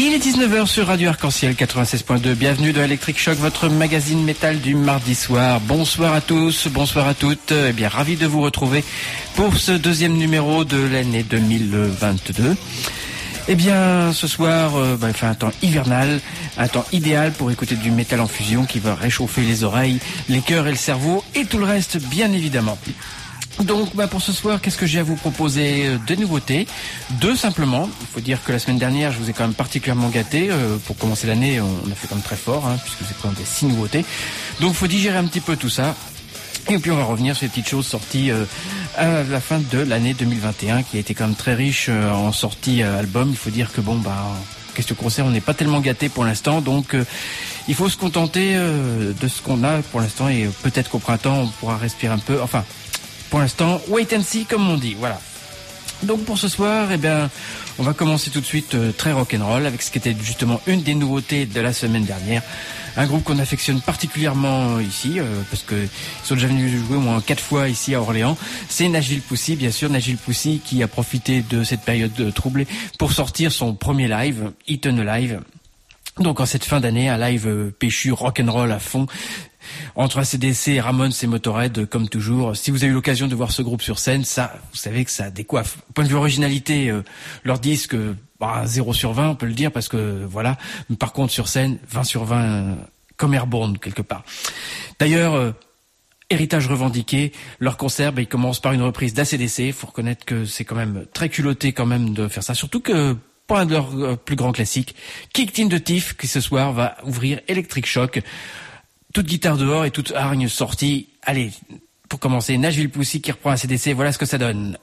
Il est 19h sur Radio Arc-en-Ciel 96.2. Bienvenue dans Electric Shock, votre magazine métal du mardi soir. Bonsoir à tous, bonsoir à toutes. Eh bien, ravi de vous retrouver pour ce deuxième numéro de l'année 2022. Eh bien, ce soir, il fait un temps hivernal, un temps idéal pour écouter du métal en fusion qui va réchauffer les oreilles, les cœurs et le cerveau et tout le reste, bien évidemment. Donc pour ce soir, qu'est-ce que j'ai à vous proposer? Des nouveautés, deux simplement. Il faut dire que la semaine dernière, je vous ai quand même particulièrement gâté. Pour commencer l'année, on a fait quand même très fort, puisque vous avez quand même des 6 nouveautés. Donc il faut digérer un petit peu tout ça. Et puis on va revenir sur les petites choses sorties à la fin de l'année 2021, qui a été quand même très riche en sorties albums. Il faut dire que question concert, on n'est pas tellement gâté pour l'instant, donc il faut se contenter de ce qu'on a pour l'instant, et peut-être qu'au printemps on pourra respirer un peu. Enfin, pour l'instant, wait and see, comme on dit, voilà. Donc pour ce soir, on va commencer tout de suite très rock'n'roll avec ce qui était justement une des nouveautés de la semaine dernière. Un groupe qu'on affectionne particulièrement ici, parce qu'ils sont déjà venus jouer au moins 4 fois ici à Orléans. C'est Nashville Pussy, bien sûr, Nashville Pussy qui a profité de cette période troublée pour sortir son premier live, Eaten Alive. Donc en cette fin d'année, un live péchu rock'n'roll à fond. Entre AC/DC, Ramones et Motorhead, comme toujours. Si vous avez eu l'occasion de voir ce groupe sur scène, ça, vous savez que ça décoiffe. Au point de vue originalité, leur disque, 0 sur 20, on peut le dire, parce que voilà. Mais par contre, sur scène, 20 sur 20, comme Airborne, quelque part. D'ailleurs, héritage revendiqué, leur concert, il commence par une reprise d'AC/DC. Faut reconnaître que c'est quand même très culotté quand même de faire ça. Surtout que, pour un de leurs plus grands classiques, Kicked in the Teeth, qui ce soir va ouvrir Electric Shock. Toute guitare dehors et toute hargne sortie. Allez, pour commencer, Nashville Pussy qui reprend AC/DC, voilà ce que ça donne.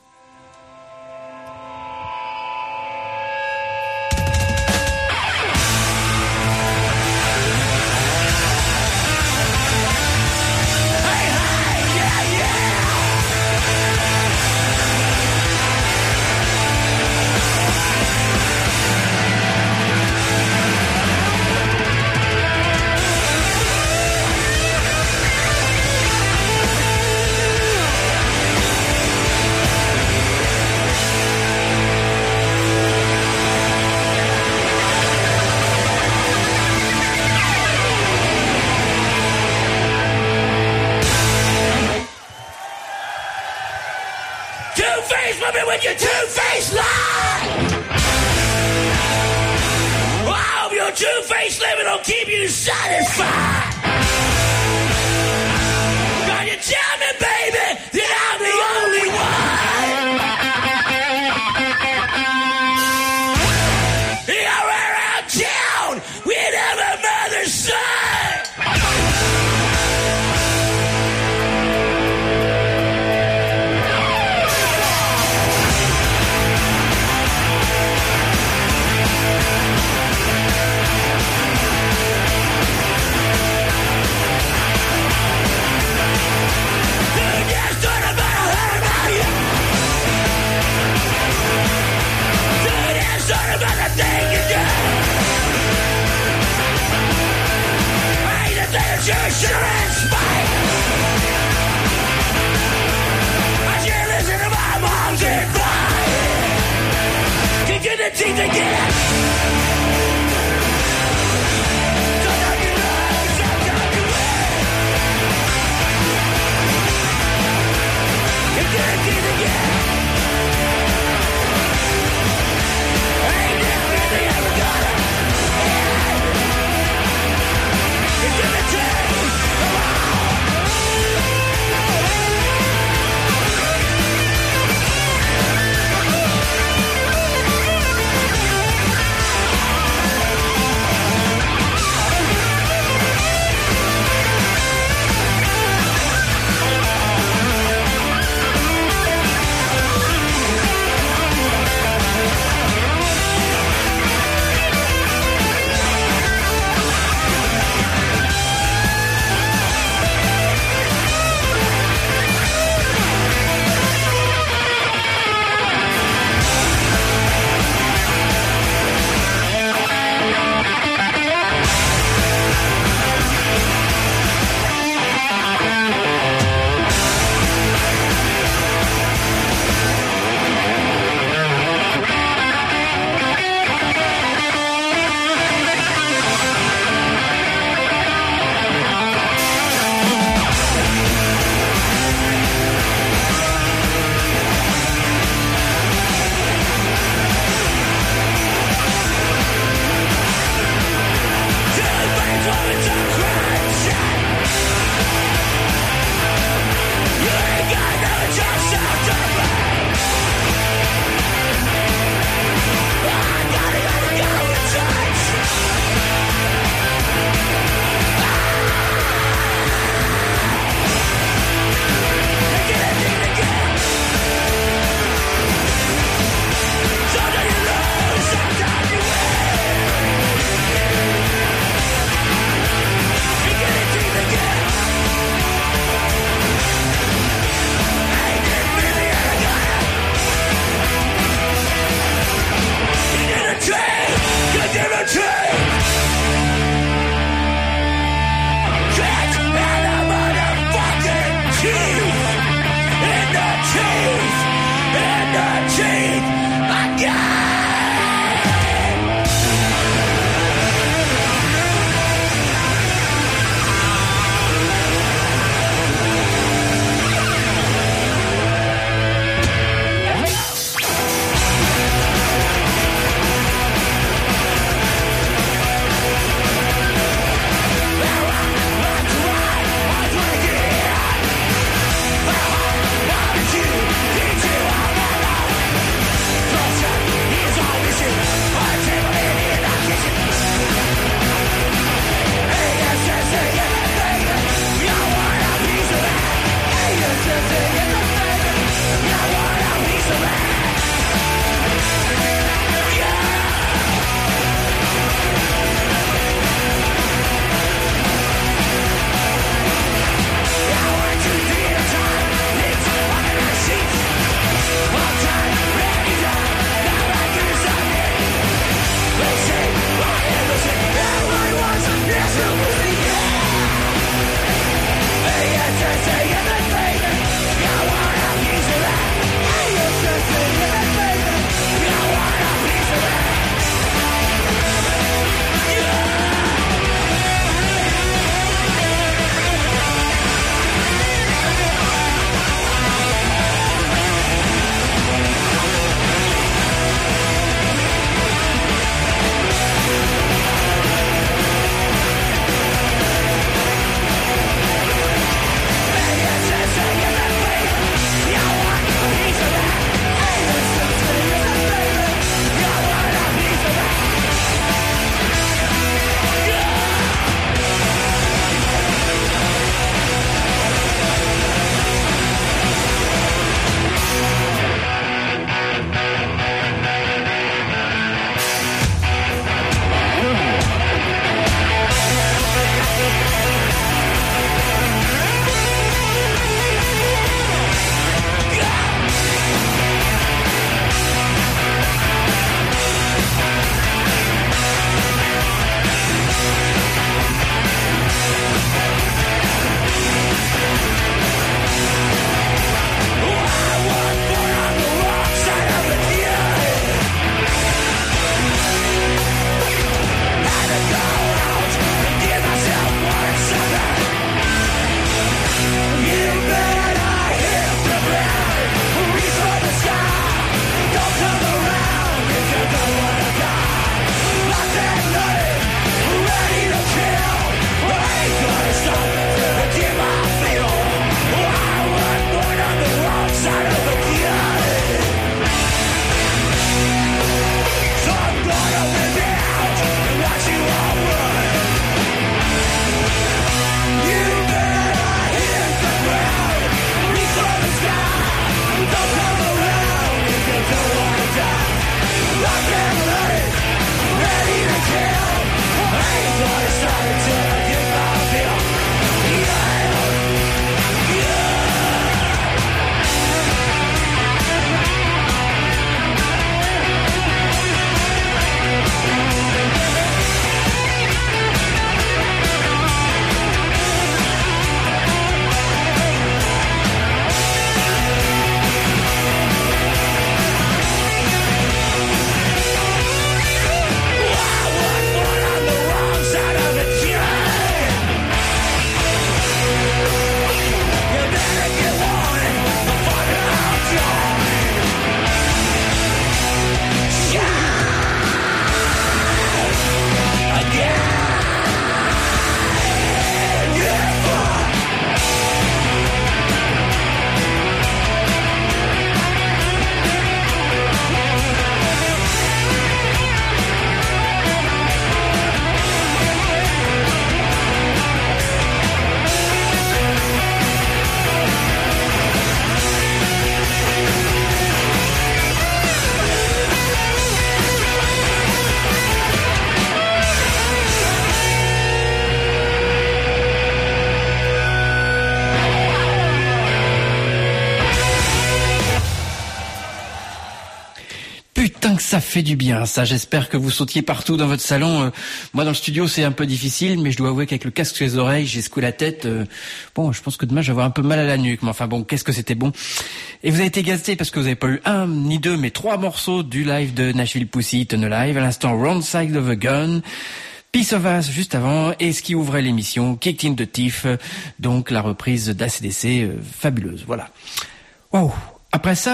fait du bien, ça. J'espère que vous sautiez partout dans votre salon. Moi, dans le studio, c'est un peu difficile, mais je dois avouer qu'avec le casque sur les oreilles, j'ai secoué la tête. Bon, je pense que demain, je vais avoir un peu mal à la nuque. Mais enfin bon, qu'est-ce que c'était bon. Et vous avez été gâtés parce que vous n'avez pas eu un, ni deux, mais 3 morceaux du live de Nashville Pussy Eaten Alive. À l'instant, Wrong Side of a Gun, Piece of Us juste avant, et ce qui ouvrait l'émission, Kicked in the Teeth, donc la reprise d'ACDC, fabuleuse. Voilà. Waouh. Après ça,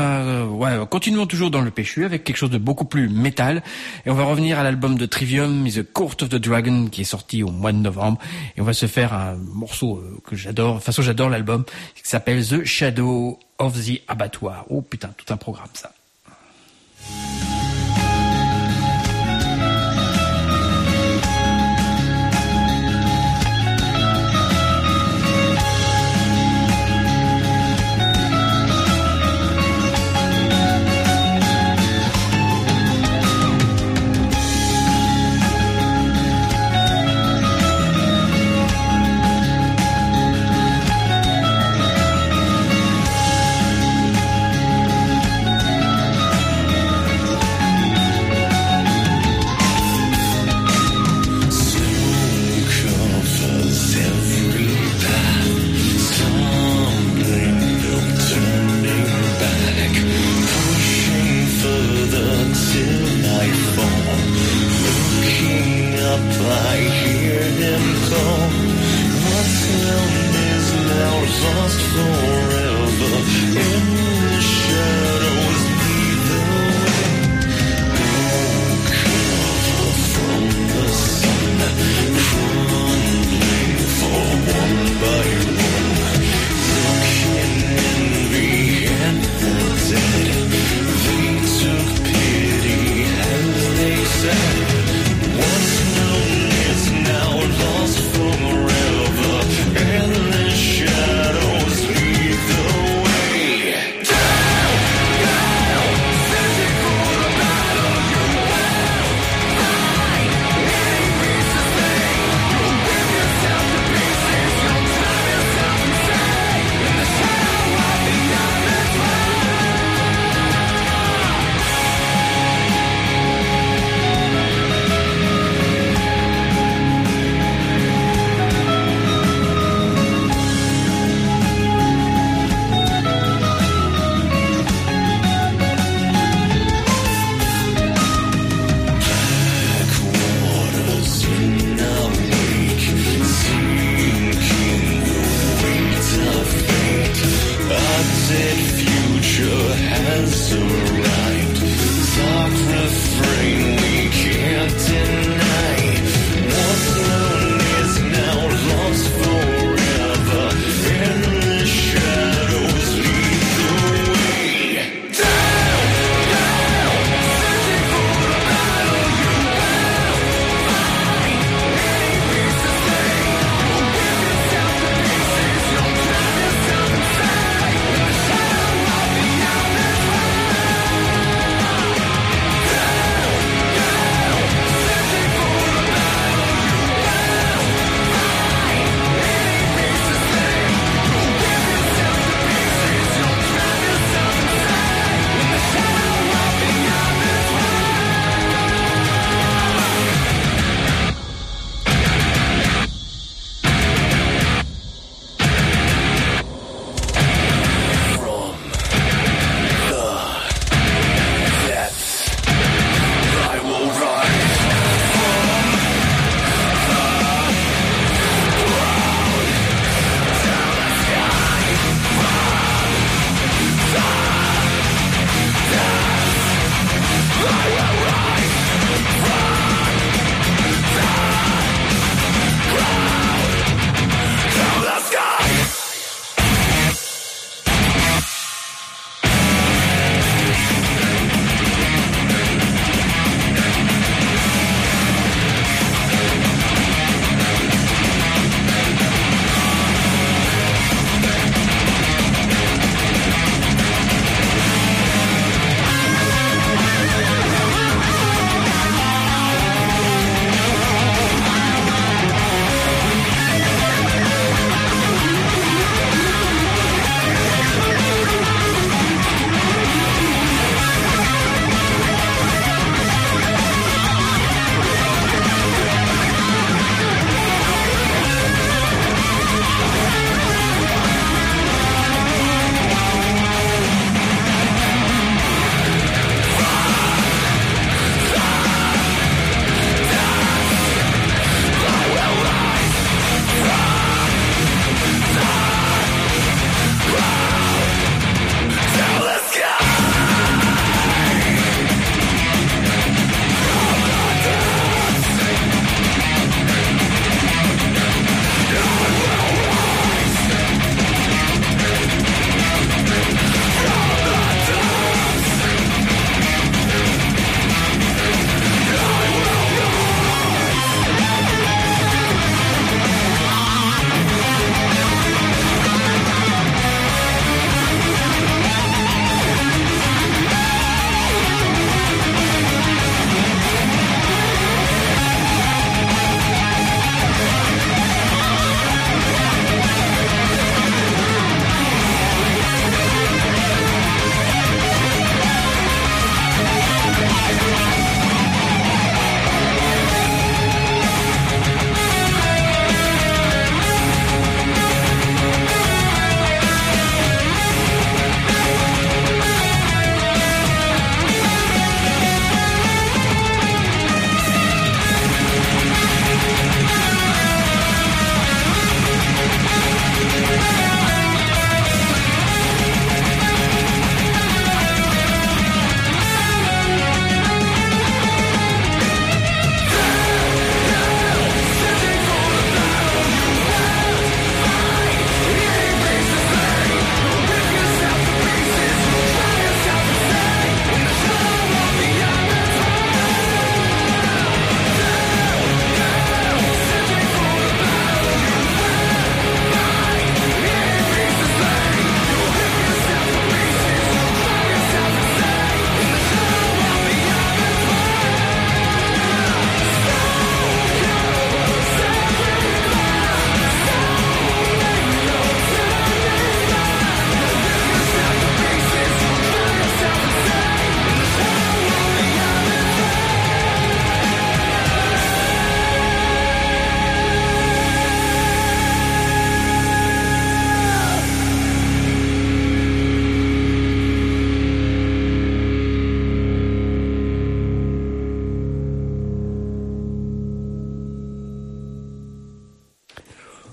continuons toujours dans le péchu avec quelque chose de beaucoup plus métal. Et on va revenir à l'album de Trivium, The Court of the Dragon, qui est sorti au mois de novembre. Et on va se faire un morceau que j'adore, de toute façon j'adore l'album, qui s'appelle The Shadow of the Abattoir. Oh putain, tout un programme ça. Now lost forever, and the shadows leave.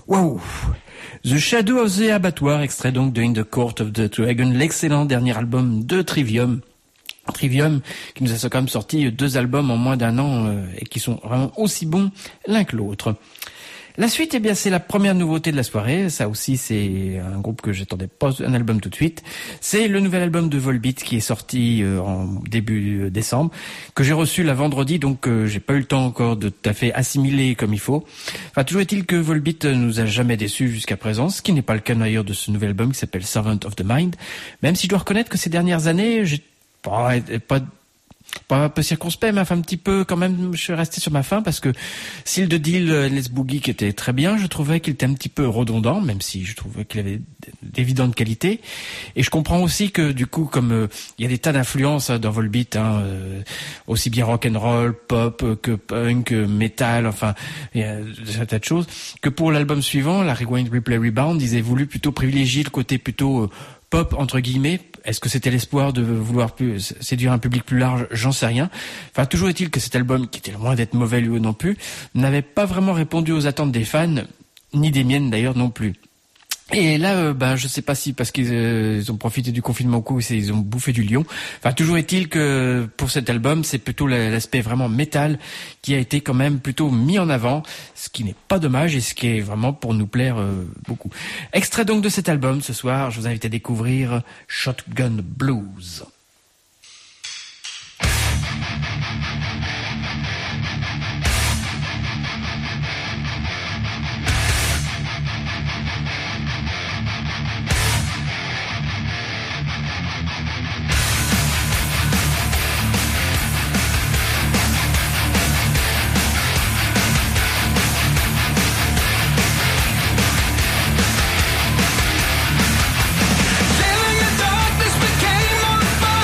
Waouh! The Shadow of the Abattoir, extrait donc de In the Court of the Dragon, l'excellent dernier album de Trivium. Trivium, qui nous a quand même sorti 2 albums en moins d'1 an et qui sont vraiment aussi bons l'un que l'autre. La suite, eh bien, c'est la première nouveauté de la soirée. Ça aussi, c'est un groupe que j'attendais pas un album tout de suite. C'est le nouvel album de Volbeat qui est sorti en début décembre, que j'ai reçu la vendredi, donc j'ai pas eu le temps encore de tout à fait assimiler comme il faut. Enfin, toujours est-il que Volbeat nous a jamais déçus jusqu'à présent, ce qui n'est pas le cas d'ailleurs de ce nouvel album qui s'appelle Servant of the Mind. Même si je dois reconnaître que ces dernières années, j'ai pas un peu circonspect, mais enfin un petit peu quand même, je suis resté sur ma faim parce que Seal the Deal, Les Boogie qui était très bien, je trouvais qu'il était un petit peu redondant, même si je trouvais qu'il avait d'évidentes qualités. Et je comprends aussi que du coup, comme il y a des tas d'influences dans Volbeat, aussi bien rock'n'roll, pop que punk, metal, enfin il y a un tas de choses, que pour l'album suivant, la Rewind, Replay, Rebound, ils avaient voulu plutôt privilégier le côté plutôt pop entre guillemets. Est-ce que c'était l'espoir de vouloir séduire un public plus large? J'en sais rien. Enfin, toujours est-il que cet album, qui était loin d'être mauvais lui non plus, n'avait pas vraiment répondu aux attentes des fans, ni des miennes d'ailleurs non plus. Et là, je sais pas si parce qu'ils ont profité du confinement ou quoi, ils ont bouffé du lion. Enfin, toujours est-il que pour cet album, c'est plutôt l'aspect vraiment métal qui a été quand même plutôt mis en avant, ce qui n'est pas dommage et ce qui est vraiment pour nous plaire beaucoup. Extrait donc de cet album ce soir, je vous invite à découvrir Shotgun Blues. Darkness became more fun.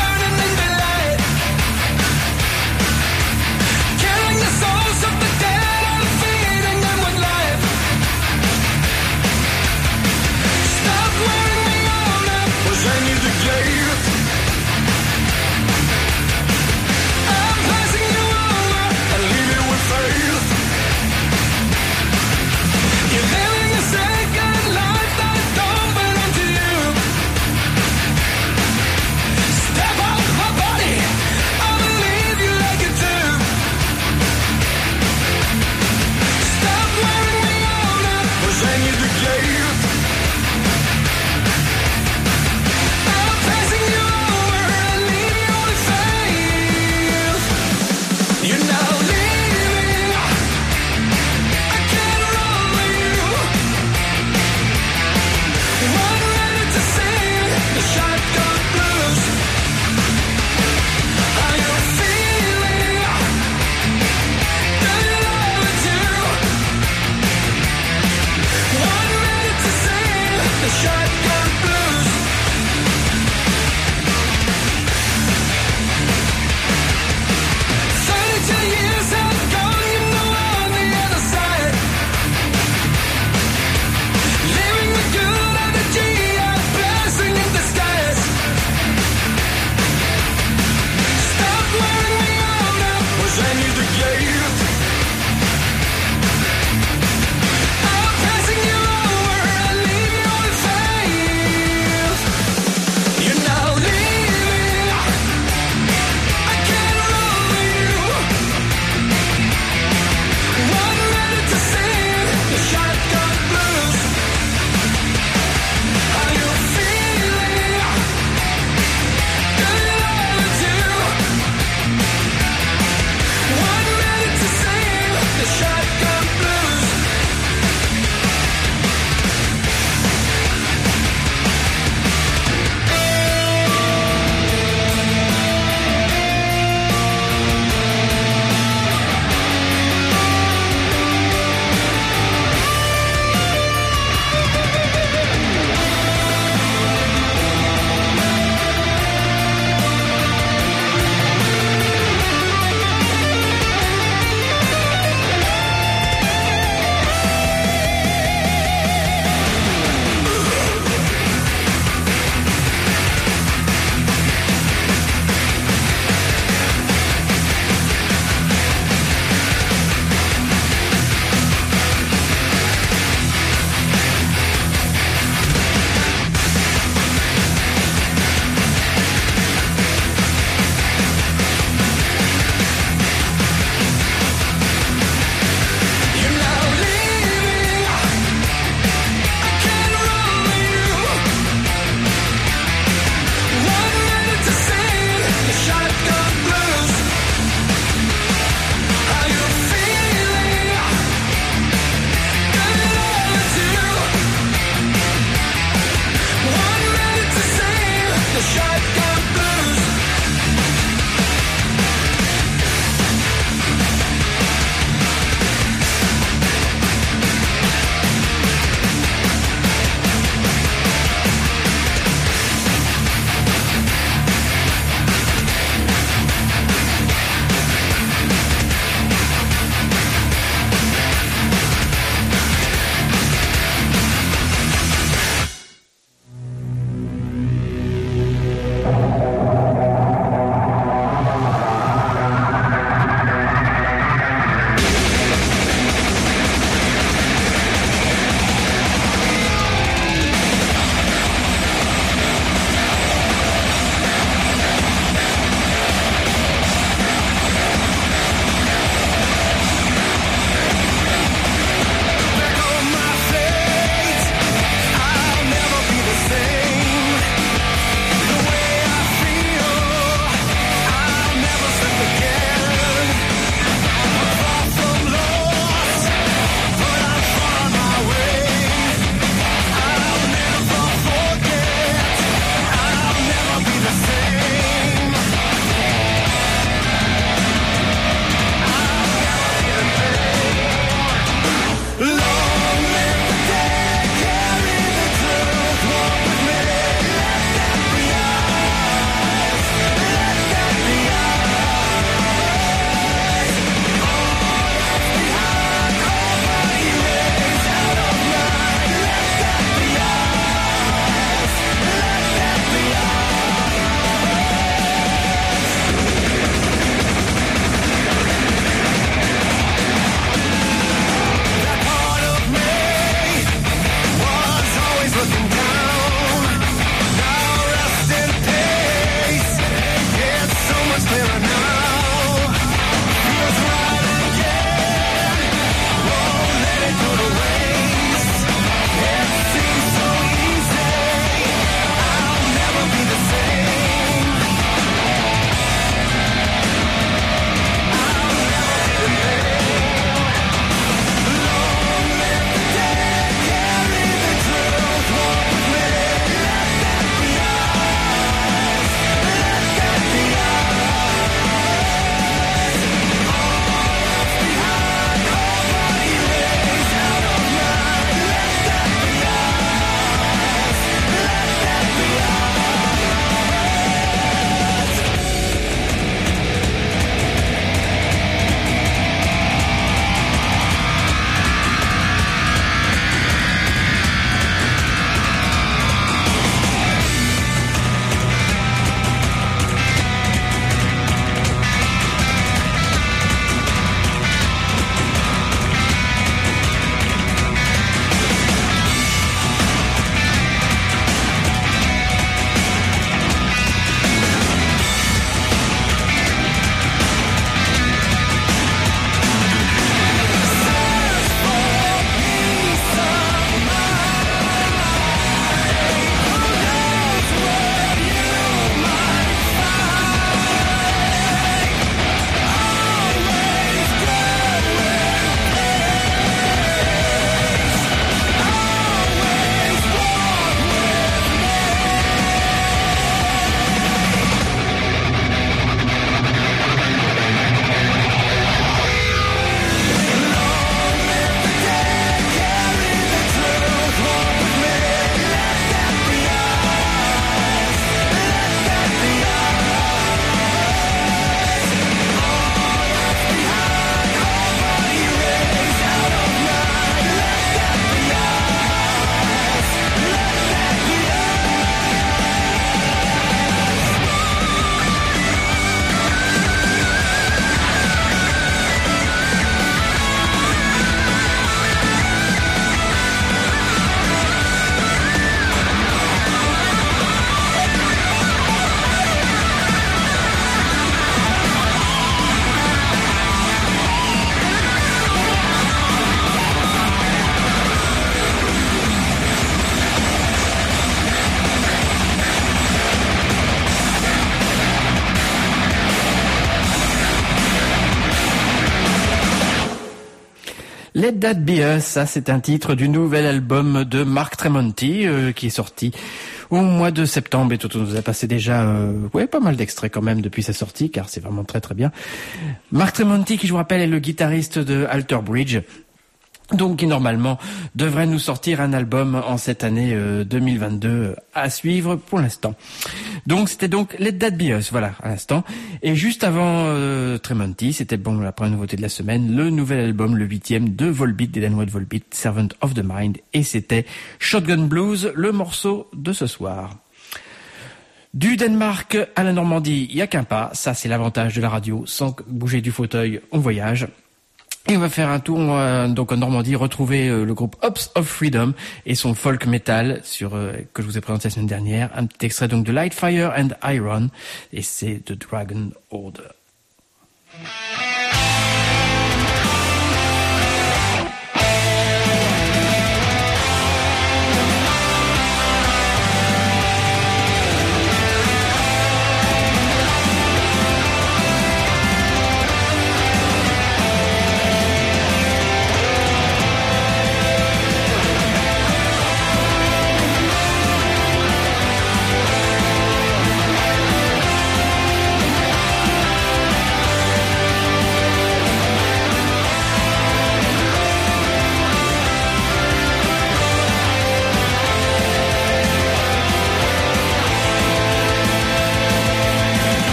Let That Be Us, ça c'est un titre du nouvel album de Mark Tremonti qui est sorti au mois de septembre et Toto nous a passé déjà pas mal d'extraits quand même depuis sa sortie car c'est vraiment très très bien. Mark Tremonti qui je vous rappelle est le guitariste de Alter Bridge. Donc qui normalement devrait nous sortir un album en cette année 2022 à suivre pour l'instant. Donc c'était donc Let That Be Us, voilà, à l'instant. Et juste avant Tremonti, c'était la première nouveauté de la semaine, le nouvel album, le 8e de Volbeat, des Danois de Volbeat, Servant of the Mind, et c'était Shotgun Blues, le morceau de ce soir. Du Danemark à la Normandie, il n'y a qu'un pas, ça c'est l'avantage de la radio, sans bouger du fauteuil, on voyage. Et on va faire un tour donc en Normandie, retrouver le groupe Hops of Freedom et son folk metal que je vous ai présenté la semaine dernière. Un petit extrait donc de Light, Fire and Iron et c'est The Dragon Order.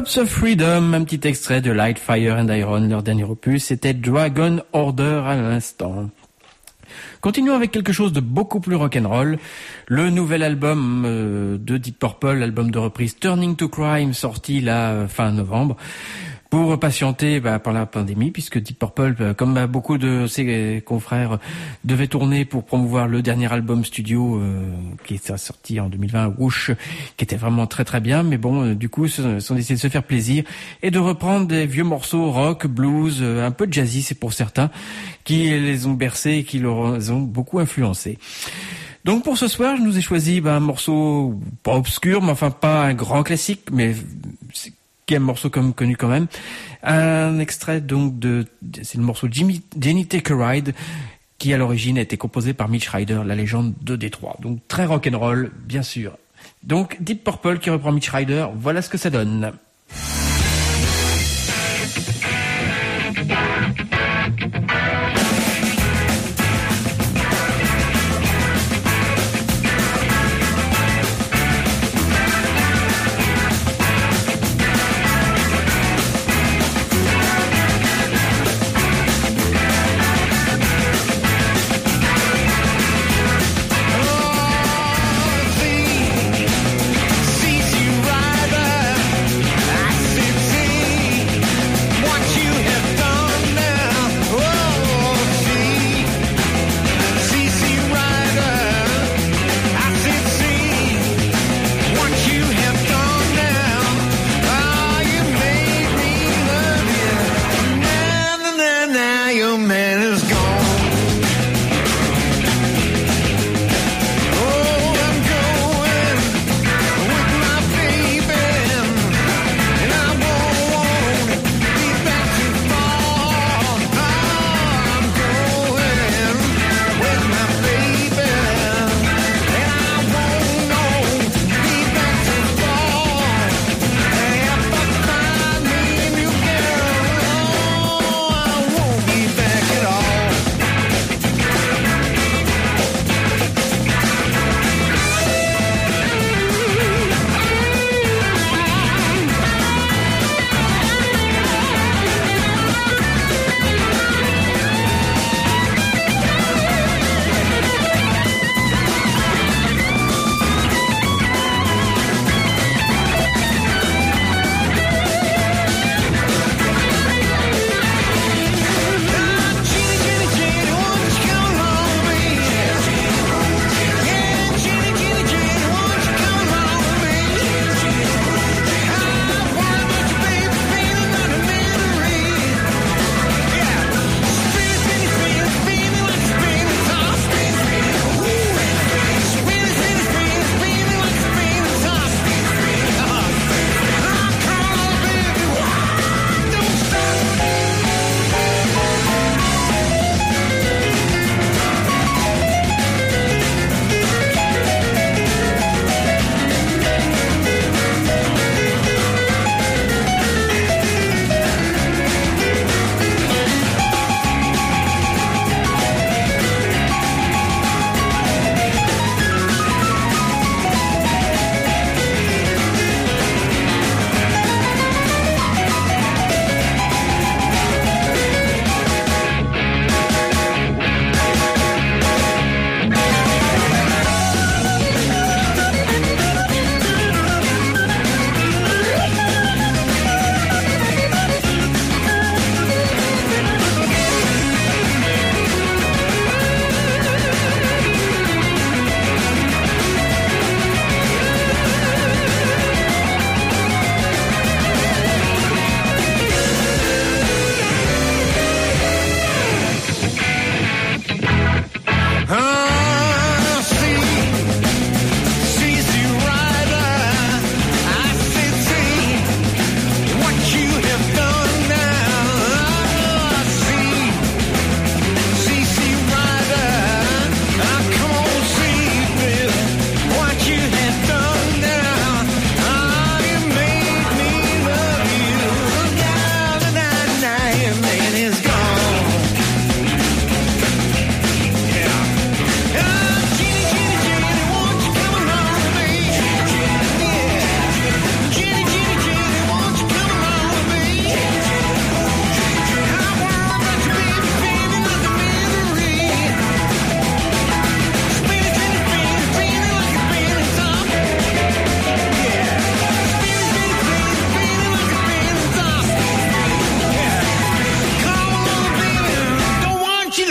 Birds of Freedom, un petit extrait de Light, Fire and Iron, leur dernier opus, c'était Dragon Order à l'instant. Continuons avec quelque chose de beaucoup plus rock'n'roll. Le nouvel album de Deep Purple, l'album de reprise Turning to Crime, sorti là fin novembre. Pour patienter par la pandémie, puisque Deep Purple, comme beaucoup de ses confrères, devait tourner pour promouvoir le dernier album studio qui est sorti en 2020, Whoosh, qui était vraiment très très bien. Mais bon, du coup, ils sont décidés de se faire plaisir et de reprendre des vieux morceaux rock, blues, un peu jazzy, c'est pour certains, qui les ont bercés et qui les ont beaucoup influencés. Donc pour ce soir, je nous ai choisi un morceau pas obscur, mais enfin pas un grand classique, mais qui est un morceau connu quand même. Un extrait donc c'est le morceau Jenny Take a Ride, qui à l'origine a été composé par Mitch Ryder, la légende de Détroit. Donc très rock'n'roll, bien sûr. Donc Deep Purple qui reprend Mitch Ryder, voilà ce que ça donne. See you rider.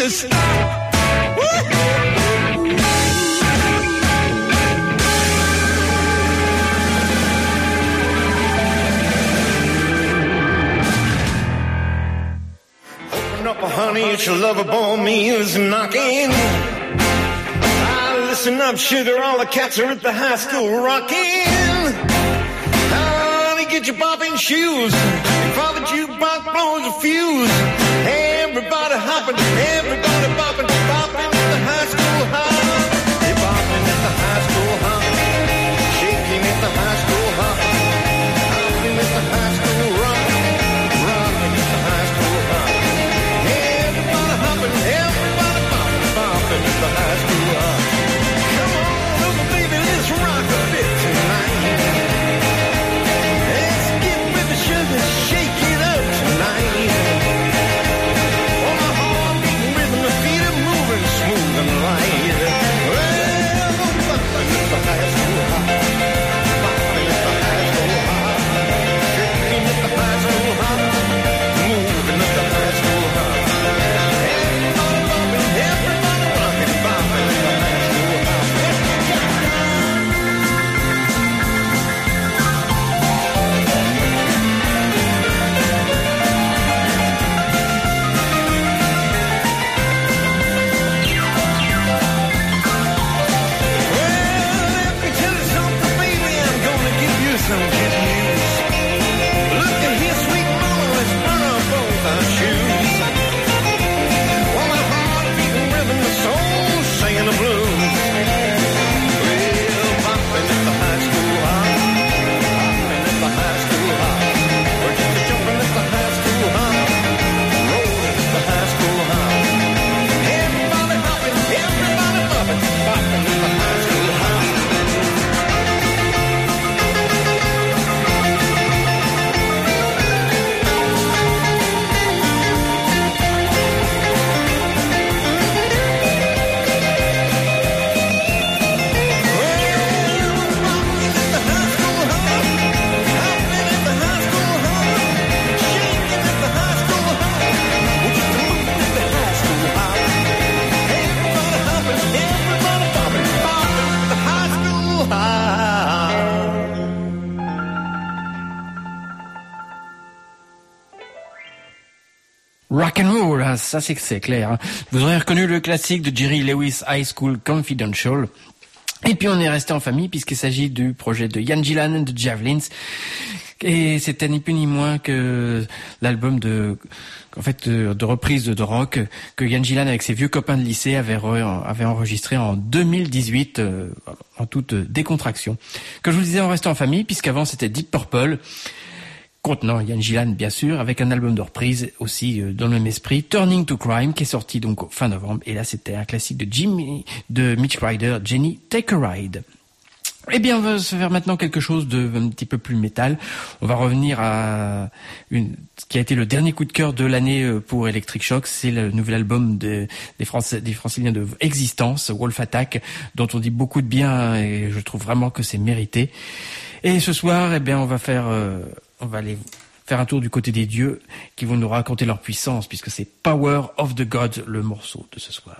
years. Open up, honey, it's your lover boy, me is knocking. Listen up, sugar, all the cats are at the high school rocking. Honey, get your bopping shoes before the jukebox blows a fuse. Everybody hopping, everybody bopping, bopping at the high school hop. They bopping at the high school hop, shaking at the high school hop, hopping at the high school rock, rocking at the high school hop. Everybody hopping, everybody bopping, bopping at the high school hop. Let's rock a bit tonight. Let's get with the sugar, shake it up tonight. On the heartbeat rhythm, the feet are moving smooth and light. Well, bumping at the high school hop, bumping at the high school hop, shaking at the high school hop, moving at the high school hop. Everybody bumping, everybody rocking, bumping at the high school hop. Some good news. Look at here, sweet mama, let's burn up both our shoes. While my heart beating rhythm, the soul singing the blues. Well, bopping at the high school hop, bopping at the high school hop. We're just jumping at the high school hop, rolling at the high school hop. Everybody hopping, everybody bopping, bopping at the high school hop. Rock and roll, hein, ça c'est clair. Hein. Vous aurez reconnu le classique de Jerry Lewis, High School Confidential. Et puis on est resté en famille puisqu'il s'agit du projet de Ian Gillan and the Javelins. Et c'était ni plus ni moins que l'album de reprise de rock que Ian Gillan avec ses vieux copains de lycée avait enregistré en 2018 en toute décontraction. Que je vous disais, on restait en famille puisqu'avant c'était Deep Purple, contenant Ian Gillan bien sûr, avec un album de reprise aussi dans le même esprit, Turning to Crime, qui est sorti donc fin novembre. Et là c'était un classique de Mitch Ryder, Jenny Take a Ride. Eh bien, on va se faire maintenant quelque chose de un petit peu plus métal. On va revenir à ce qui a été le dernier coup de cœur de l'année pour Electric Shock. C'est le nouvel album des Franciliens de Existence, Wolf Attack, dont on dit beaucoup de bien et je trouve vraiment que c'est mérité. Et ce soir, eh bien, on va aller faire un tour du côté des dieux qui vont nous raconter leur puissance puisque c'est Power of the Gods, le morceau de ce soir.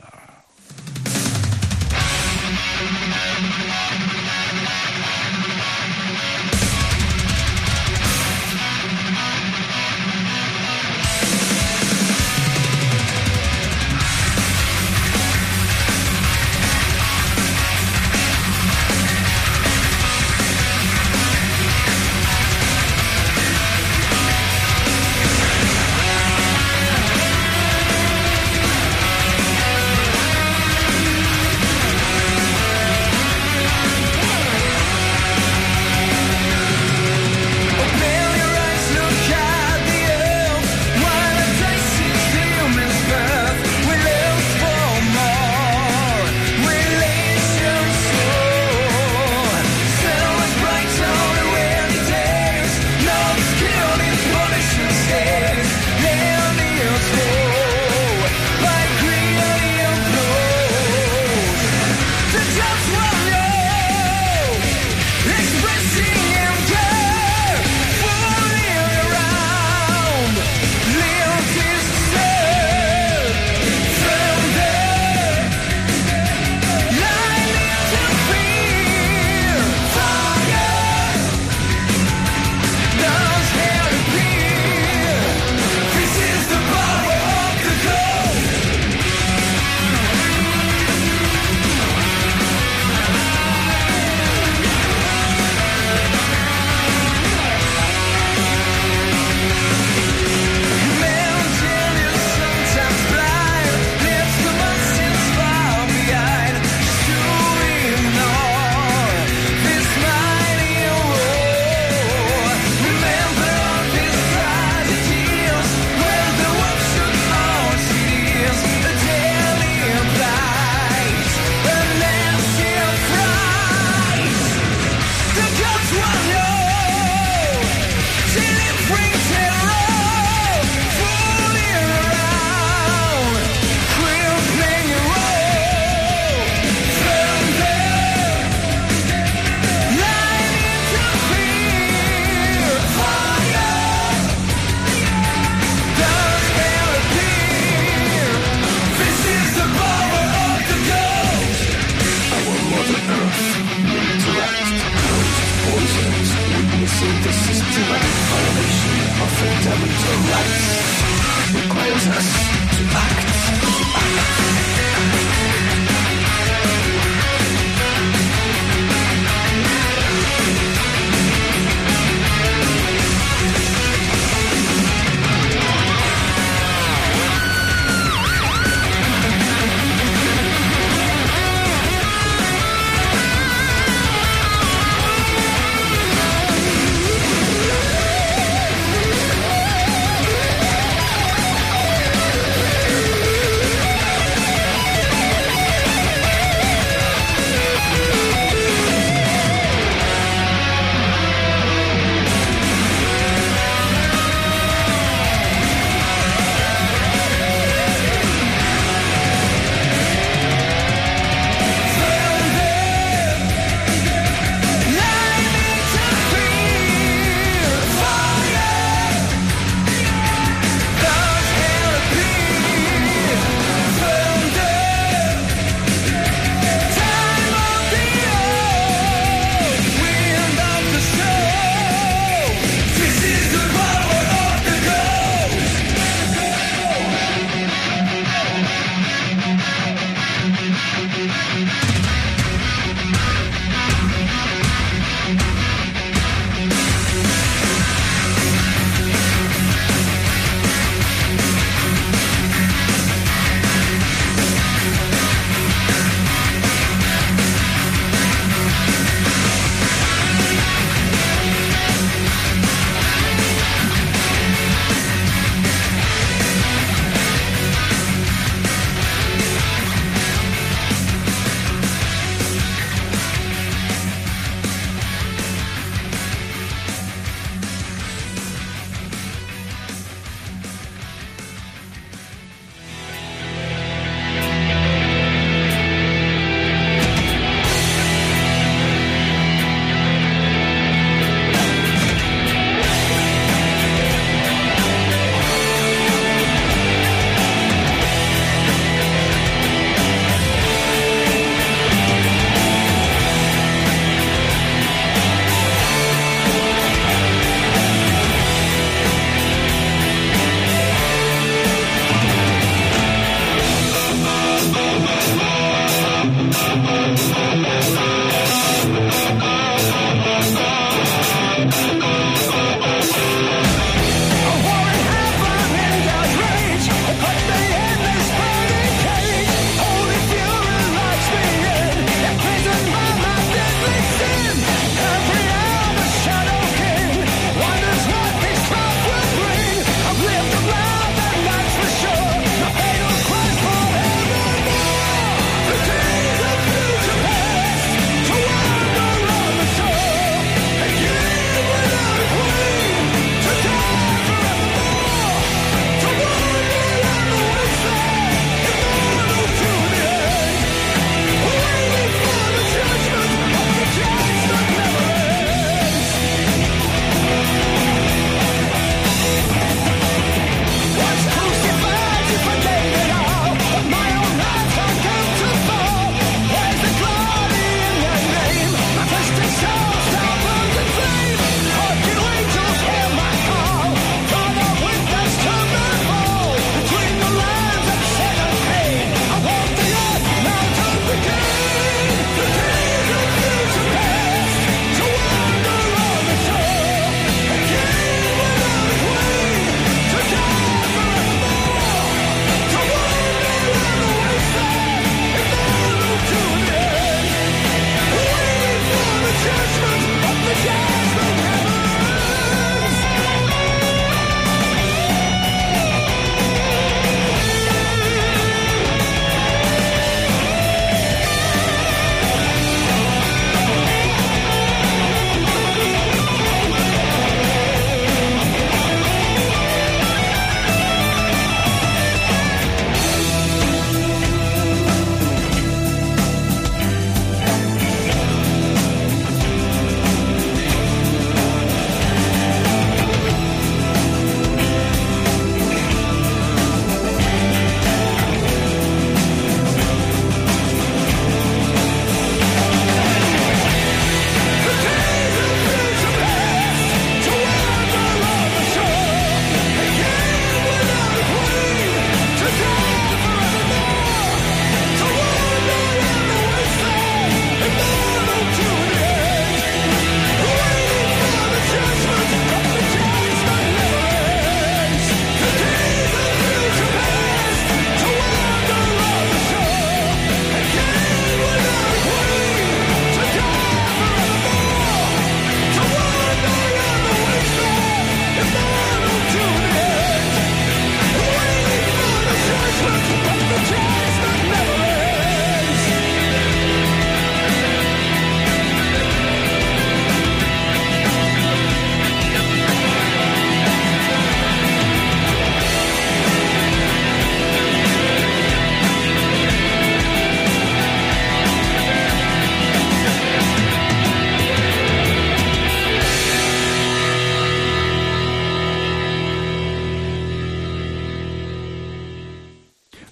Power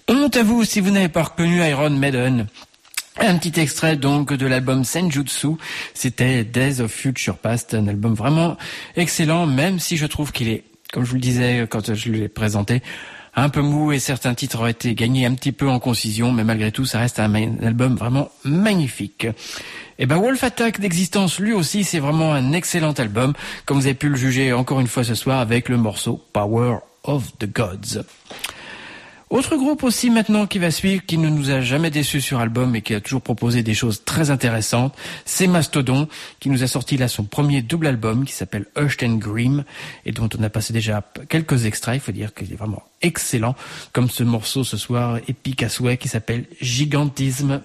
Honte à vous si vous n'avez pas reconnu Iron Maiden. Un petit extrait donc de l'album Senjutsu, c'était Days of Future Past, un album vraiment excellent, même si je trouve qu'il est, comme je vous le disais quand je l'ai présenté, un peu mou et certains titres auraient été gagnés un petit peu en concision, mais malgré tout ça reste un album vraiment magnifique. Et ben Wolf Attack d'Existence, lui aussi, c'est vraiment un excellent album, comme vous avez pu le juger encore une fois ce soir avec le morceau Power of the Gods. Autre groupe aussi maintenant qui va suivre, qui ne nous a jamais déçus sur album et qui a toujours proposé des choses très intéressantes, c'est Mastodon, qui nous a sorti là son premier double album qui s'appelle Hushed and Grim et dont on a passé déjà quelques extraits. Il faut dire qu'il est vraiment excellent, comme ce morceau ce soir épique à souhait qui s'appelle Gigantisme.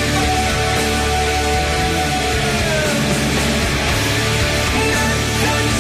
Guns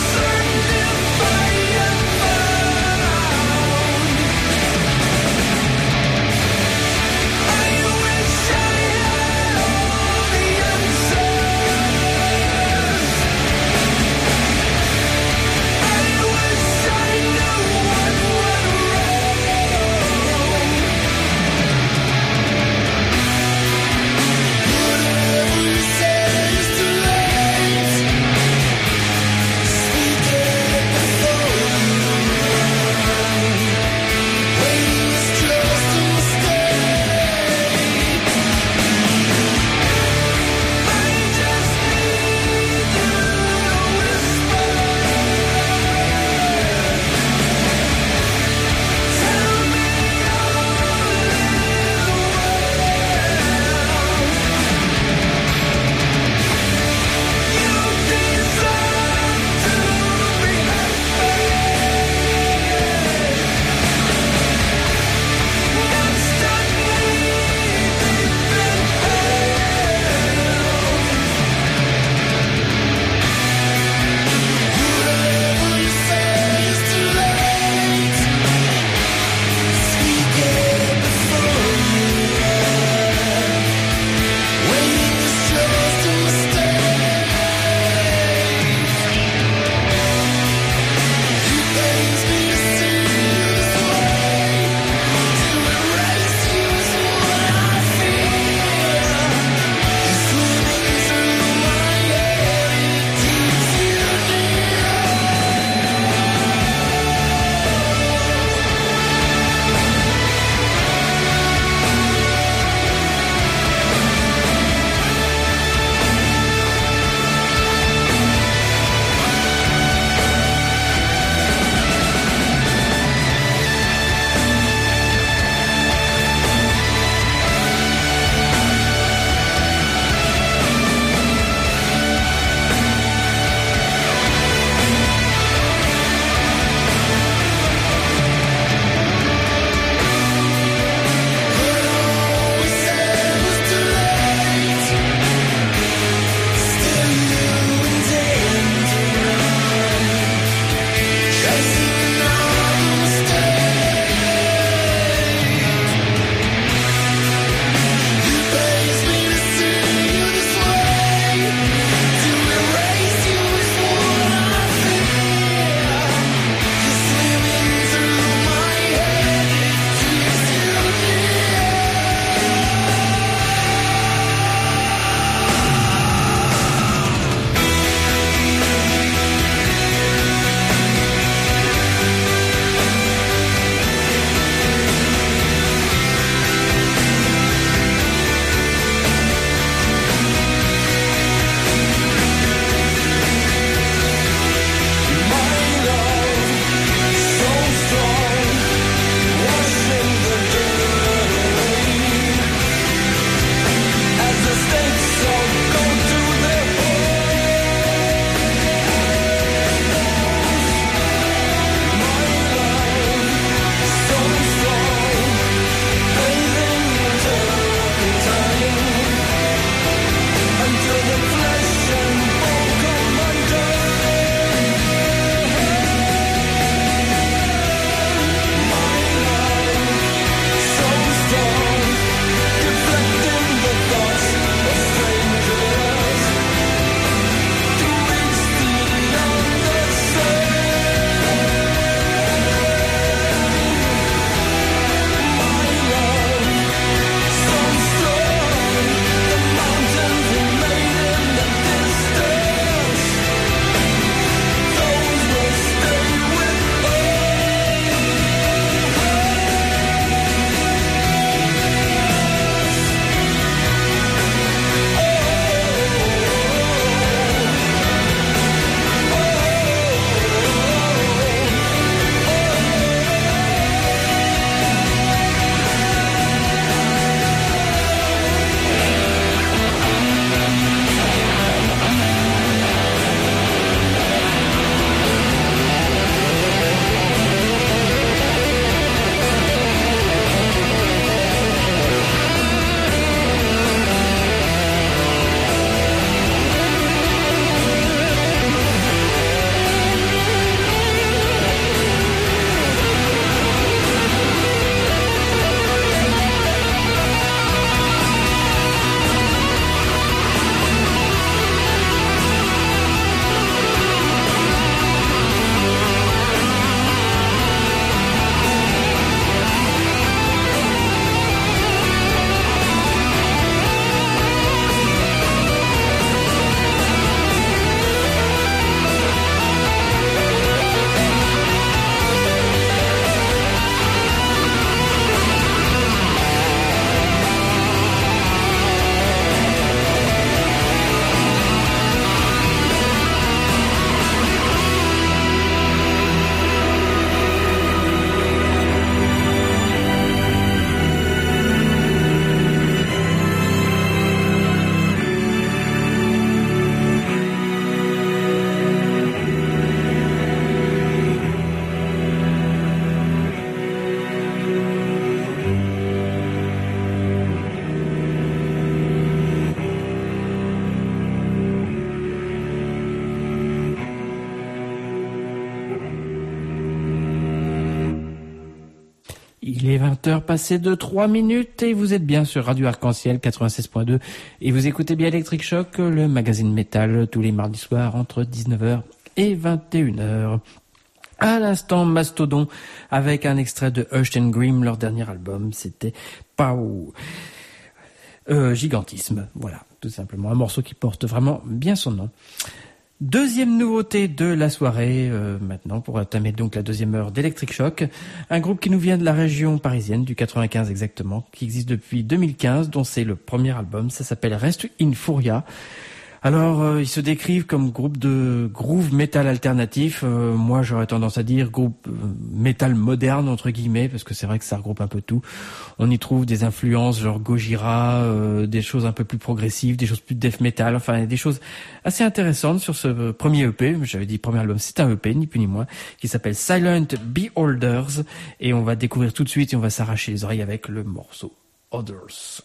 Il est 20h passé de 3 minutes et vous êtes bien sur Radio Arc-en-Ciel 96.2 et vous écoutez bien Electric Shock, le magazine métal, tous les mardis soirs entre 19h et 21h. À l'instant, Mastodon avec un extrait de Hushed and Grim, leur dernier album, c'était Pow. Gigantisme, voilà, tout simplement, un morceau qui porte vraiment bien son nom. Deuxième nouveauté de la soirée, maintenant, pour entamer donc la deuxième heure d'Electric Shock, un groupe qui nous vient de la région parisienne, du 95 exactement, qui existe depuis 2015, dont c'est le premier album, ça s'appelle Rest in Furia. Alors, ils se décrivent comme groupe de groove metal alternatif. Moi, j'aurais tendance à dire groupe metal moderne, entre guillemets, parce que c'est vrai que ça regroupe un peu tout. On y trouve des influences genre Gojira, des choses un peu plus progressives, des choses plus death metal, enfin des choses assez intéressantes sur ce premier EP. J'avais dit premier album, c'est un EP, ni plus ni moins, qui s'appelle Silent Beholders. Et on va découvrir tout de suite et on va s'arracher les oreilles avec le morceau Others.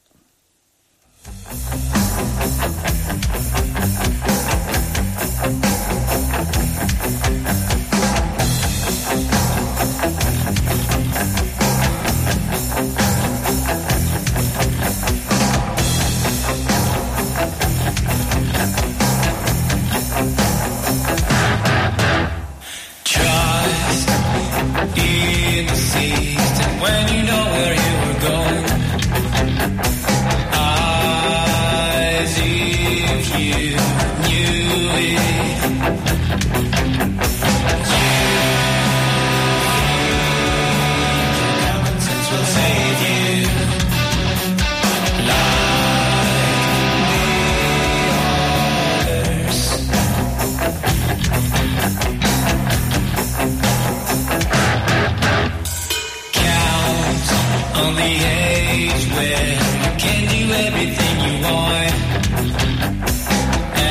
Trust in the system when you know where you were going. As if you knew it. Common sense will save you. On the age where you can do everything you want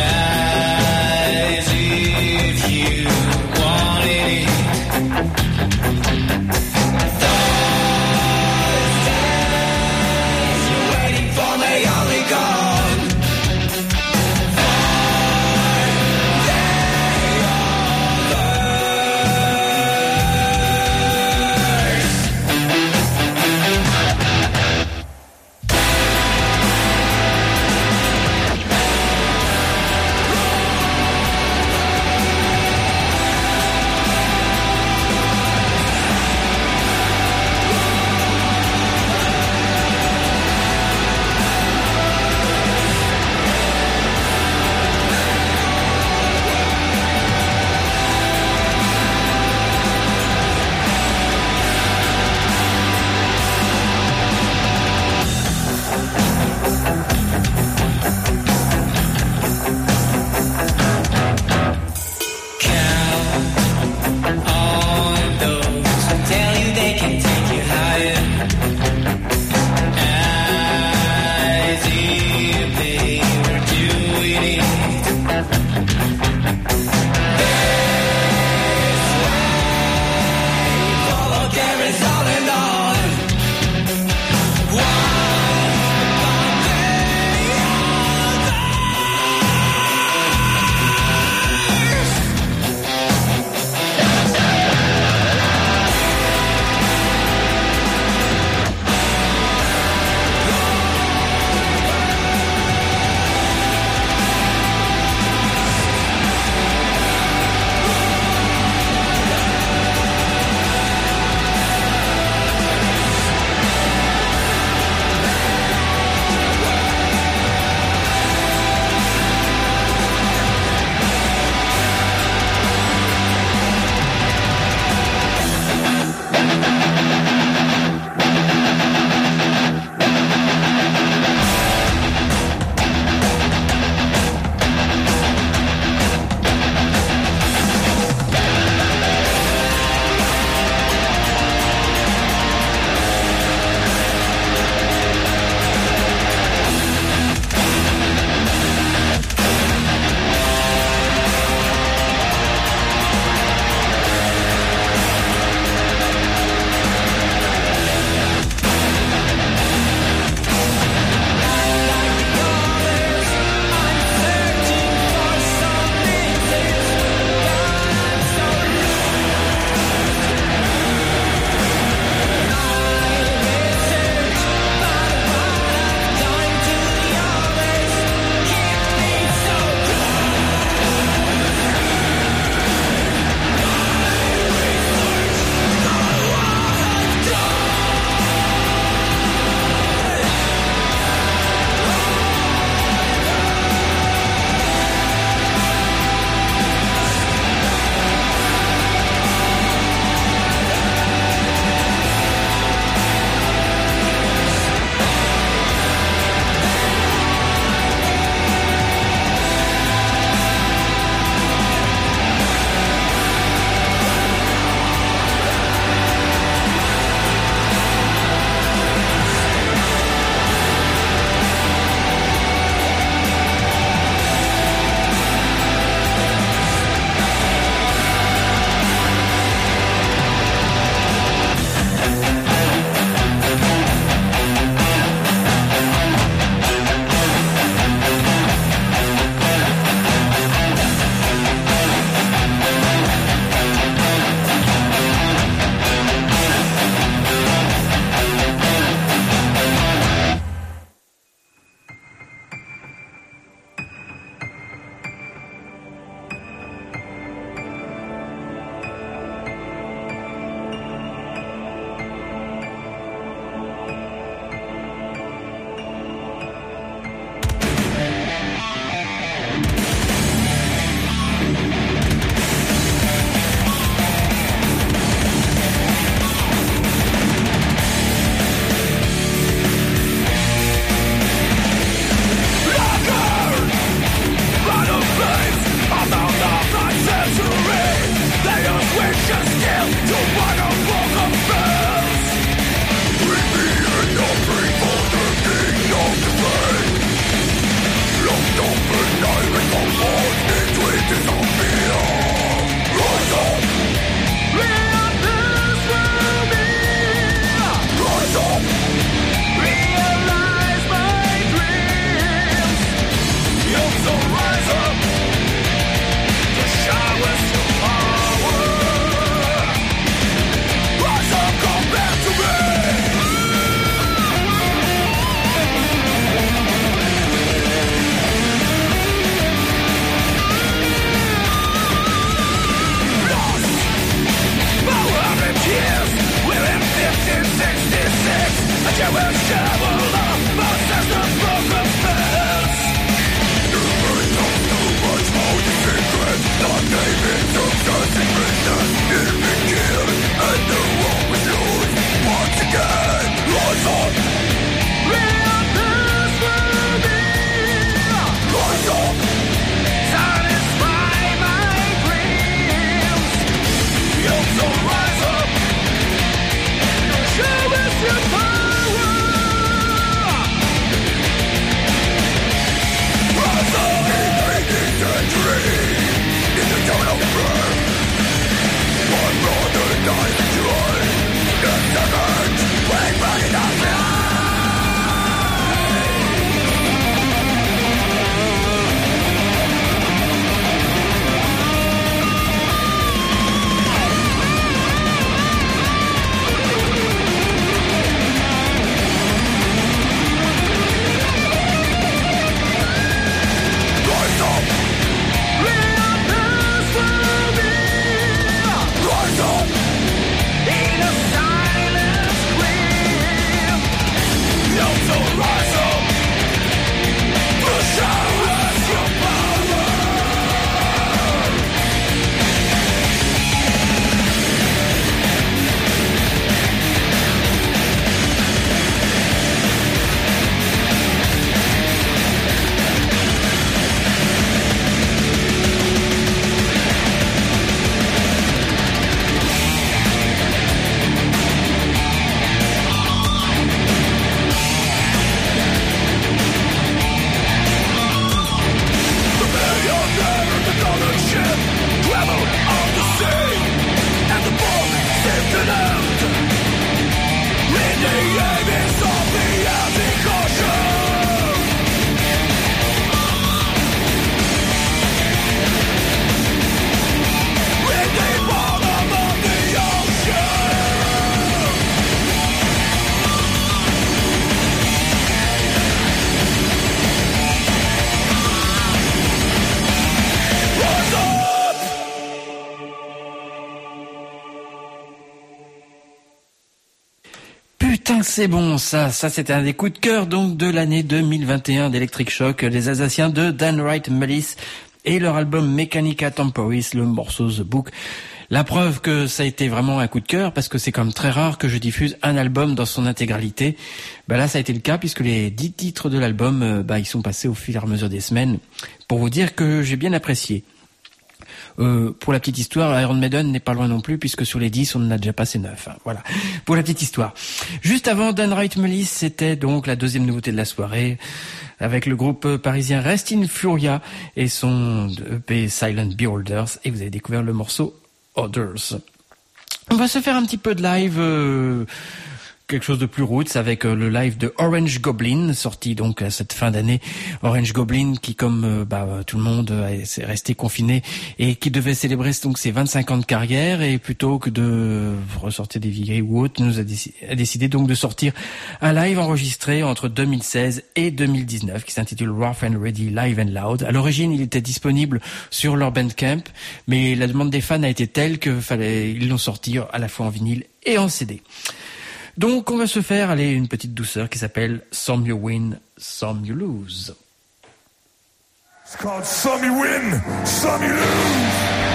c'est bon, ça c'était un des coups de cœur donc de l'année 2021 d'Electric Shock, les Alsaciens de Dan Wright Mullis et leur album Mechanica Temporis, le morceau The Book. La preuve que ça a été vraiment un coup de cœur, parce que c'est quand même très rare que je diffuse un album dans son intégralité. Là, ça a été le cas, puisque les 10 titres de l'album, ils sont passés au fur et à mesure des semaines, pour vous dire que j'ai bien apprécié. Pour la petite histoire, Iron Maiden n'est pas loin non plus, puisque sur les 10, on en a déjà passé 9. Voilà, pour la petite histoire. Juste avant Dan Wright Mullis, c'était donc la deuxième nouveauté de la soirée, avec le groupe parisien Rest in Furia et son EP Silent Beholders, et vous avez découvert le morceau Others. On va se faire un petit peu de live, quelque chose de plus roots, avec le live de Orange Goblin, sorti donc à cette fin d'année. Orange Goblin qui, comme tout le monde, est resté confiné et qui devait célébrer donc ses 25 ans de carrière, et plutôt que de ressortir des vieilles ou autres, nous a décidé donc de sortir un live enregistré entre 2016 et 2019 qui s'intitule Rough and Ready Live and Loud. À l'origine, il était disponible sur leur Bandcamp, mais la demande des fans a été telle qu'ils l'ont sorti à la fois en vinyle et en CD. Donc on va se faire une petite douceur qui s'appelle Some You Win, Some You Lose. It's called Some You Win, Some You Lose.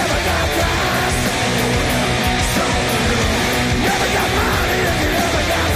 Never got money if you never got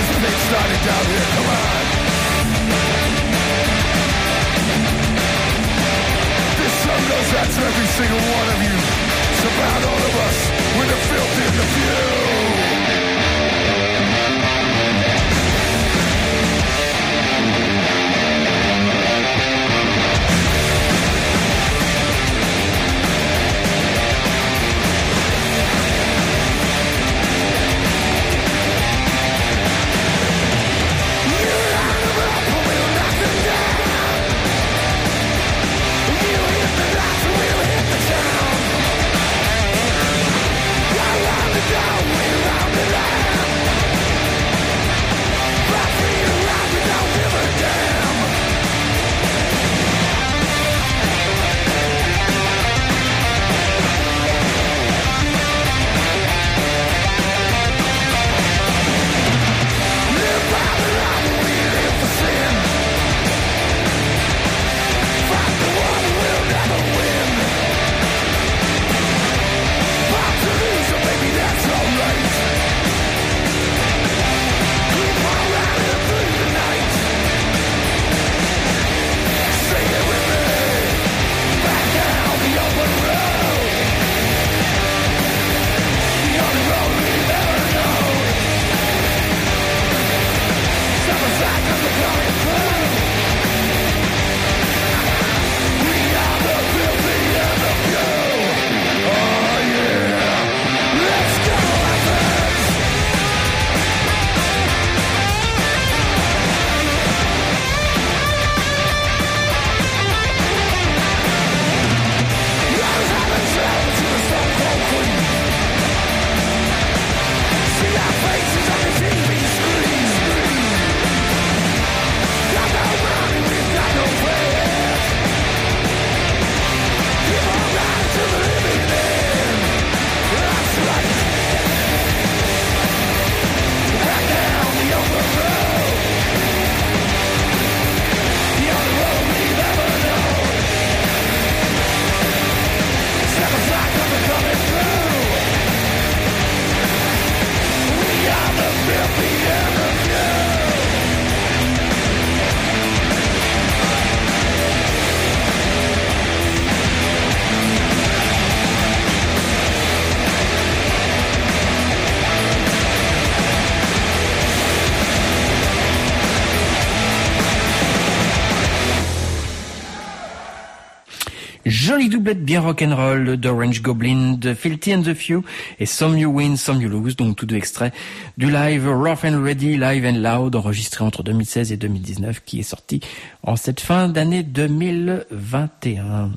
It's starting down here, come on. This song goes out to every single one of you. It's about all of us with the filth in the view. Jolie doublette bien rock'n'roll d'Orange Goblin, de Filthy and the Few et Some You Win, Some You Lose, donc tous deux extraits du live Rough and Ready, Live and Loud, enregistré entre 2016 et 2019, qui est sorti en cette fin d'année 2021.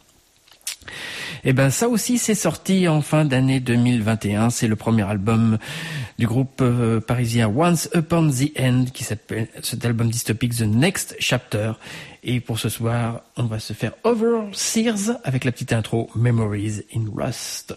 Et ben ça aussi c'est sorti en fin d'année 2021, c'est le premier album du groupe parisien Once Upon the End qui s'appelle cet album dystopique The Next Chapter. Et pour ce soir, on va se faire Overseers avec la petite intro Memories in Rust.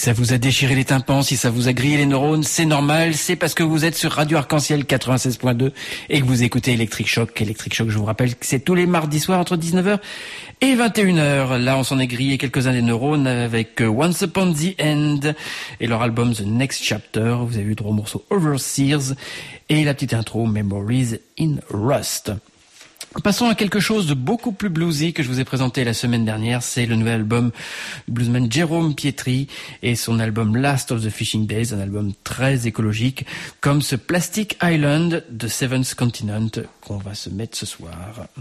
ça vous a déchiré les tympans, si ça vous a grillé les neurones, c'est normal, c'est parce que vous êtes sur Radio Arc-en-Ciel 96.2 et que vous écoutez Electric Shock. Electric Shock, je vous rappelle que c'est tous les mardis soirs entre 19h et 21h. Là, on s'en est grillé quelques-uns des neurones avec Once Upon the End et leur album The Next Chapter. Vous avez vu 3 morceaux Overseers et la petite intro Memories in Rust. Passons à quelque chose de beaucoup plus bluesy que je vous ai présenté la semaine dernière. C'est le nouvel album du bluesman Jérôme Pietri et son album Last of the Fishing Days, un album très écologique, comme ce Plastic Island de Seventh Continent qu'on va se mettre ce soir.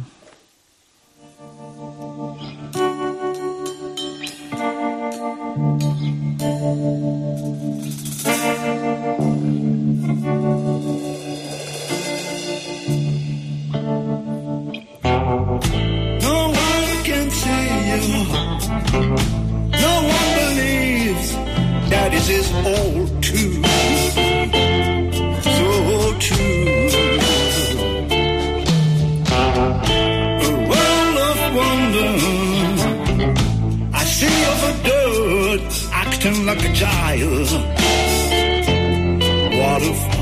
No one believes that this is all true, so true. A world of wonder, I see of a dirt acting like a child. What a fire.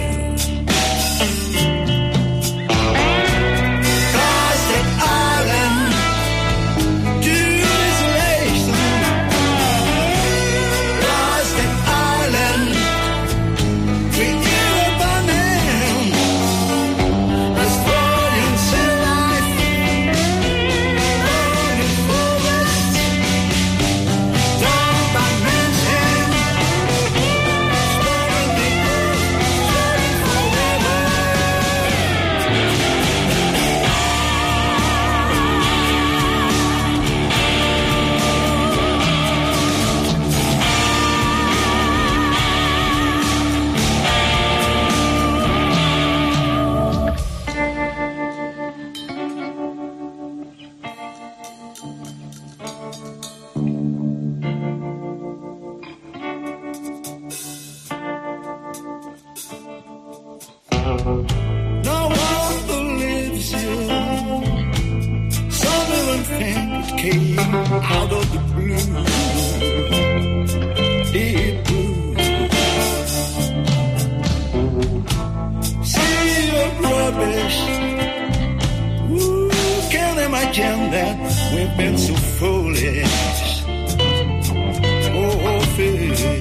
No one believes you. Some think it came out of the blue. Deep blue. Sea of rubbish. Who can imagine that we've been so foolish? Oh, fish.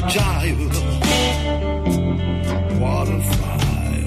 jive. What a fire.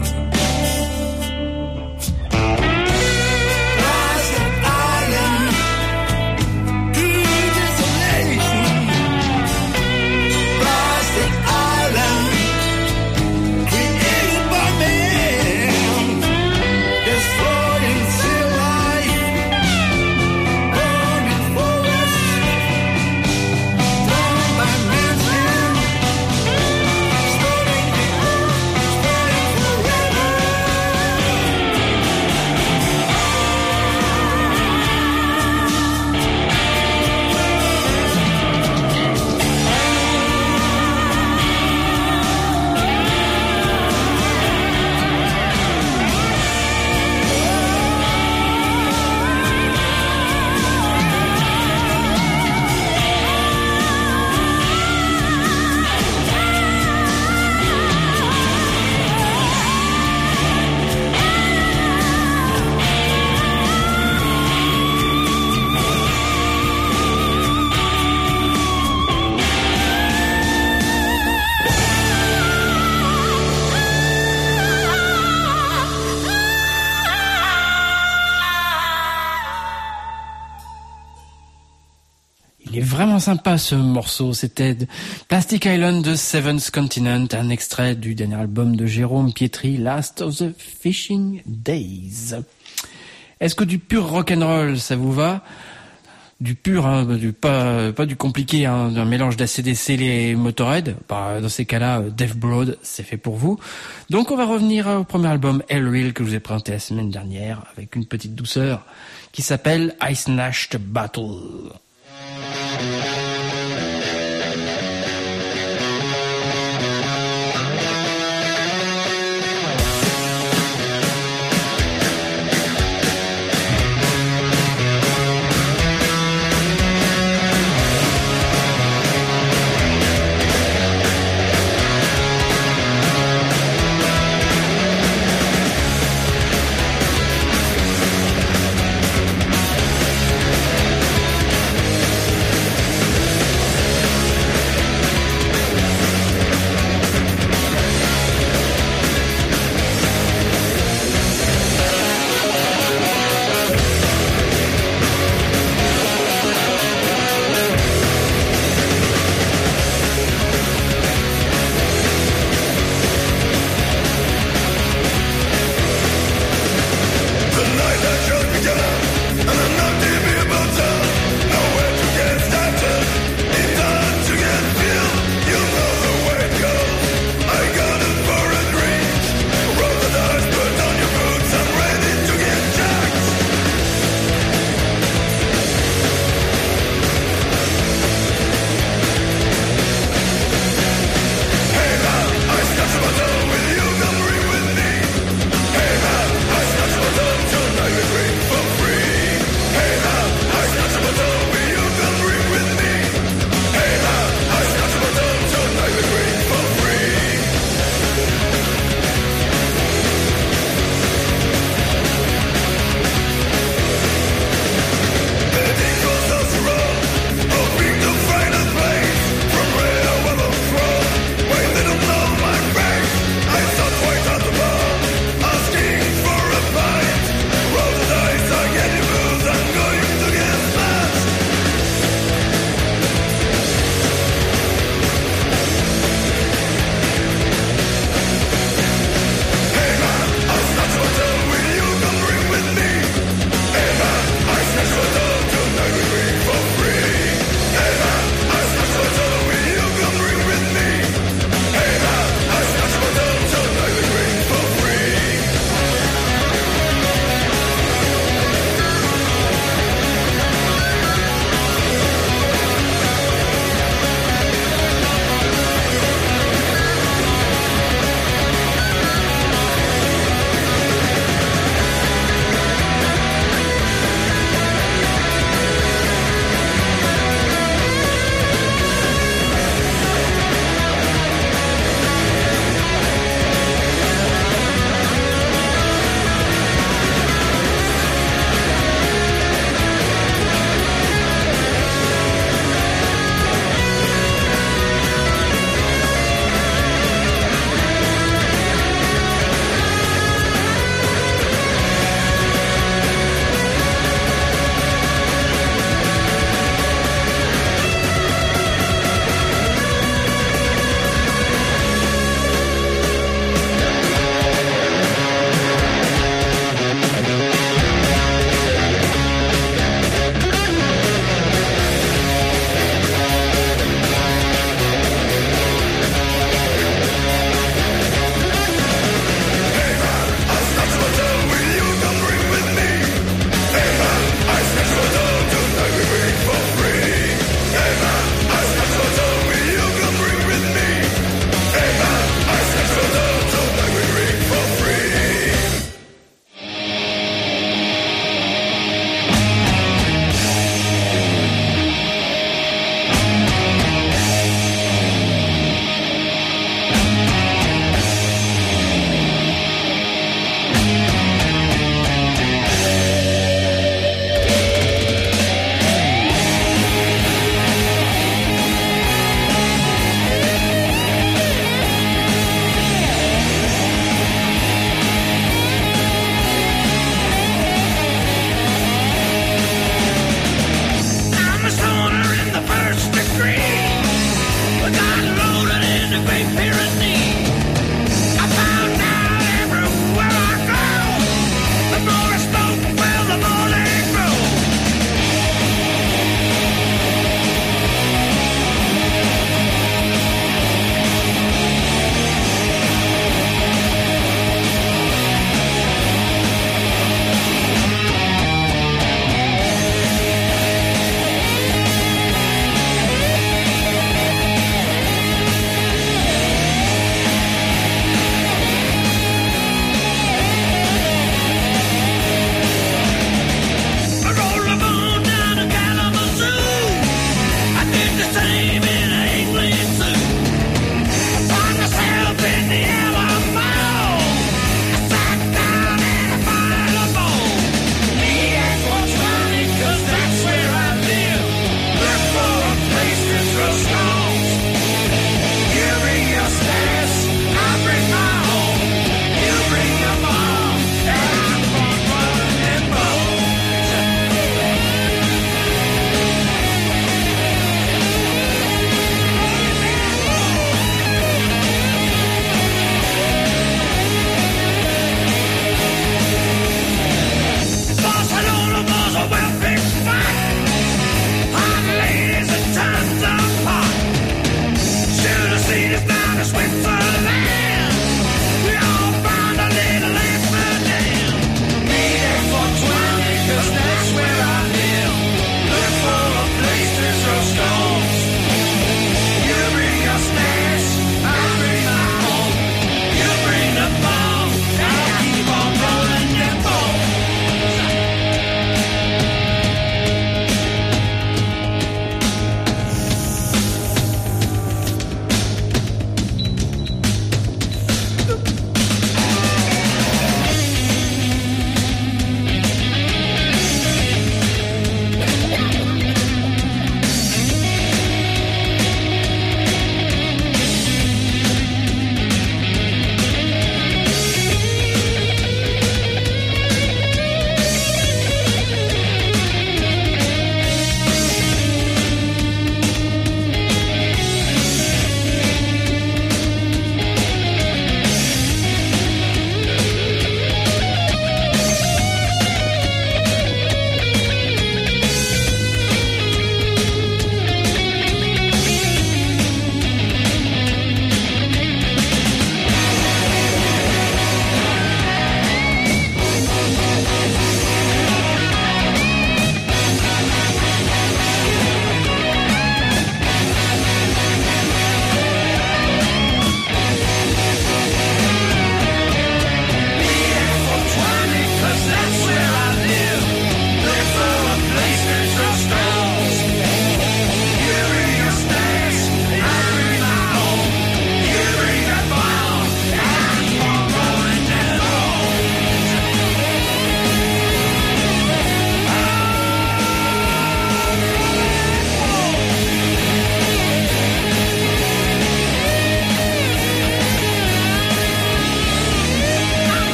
Vraiment sympa ce morceau, c'était Plastic Island de Seventh Continent, un extrait du dernier album de Jérôme Pietri, Last of the Fishing Days. Est-ce que du pur rock'n'roll ça vous va? Du pur, hein, pas du compliqué, hein, un mélange d'ACDC et Motorhead. Bah, dans ces cas-là, Death Broad, c'est fait pour vous. Donc on va revenir au premier album Hellreel que je vous ai présenté la semaine dernière avec une petite douceur qui s'appelle I Snatched Battle.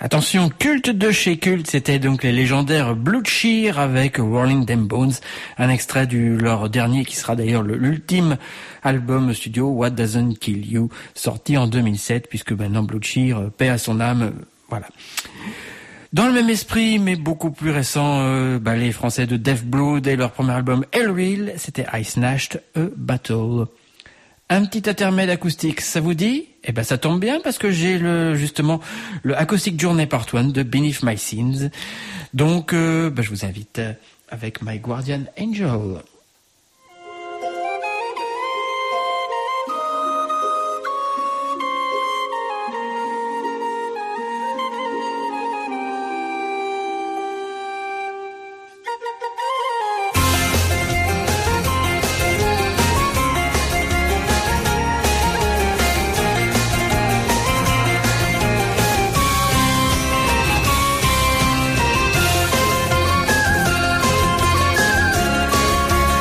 Attention, culte de chez culte, c'était donc les légendaires Blue Cheer avec Rolling Them Bones, un extrait de leur dernier qui sera d'ailleurs l'ultime album studio What Doesn't Kill You, sorti en 2007, puisque maintenant Blue Cheer, paix à son âme, voilà. Dans le même esprit, mais beaucoup plus récent, les Français de Death Blood et leur premier album Hell Real, c'était I Snatched a Battle. Un petit intermède acoustique, ça vous dit ? Eh ben ça tombe bien parce que j'ai justement le Acoustic Journey Part 1 de Beneath My Sins. Donc je vous invite avec My Guardian Angel. I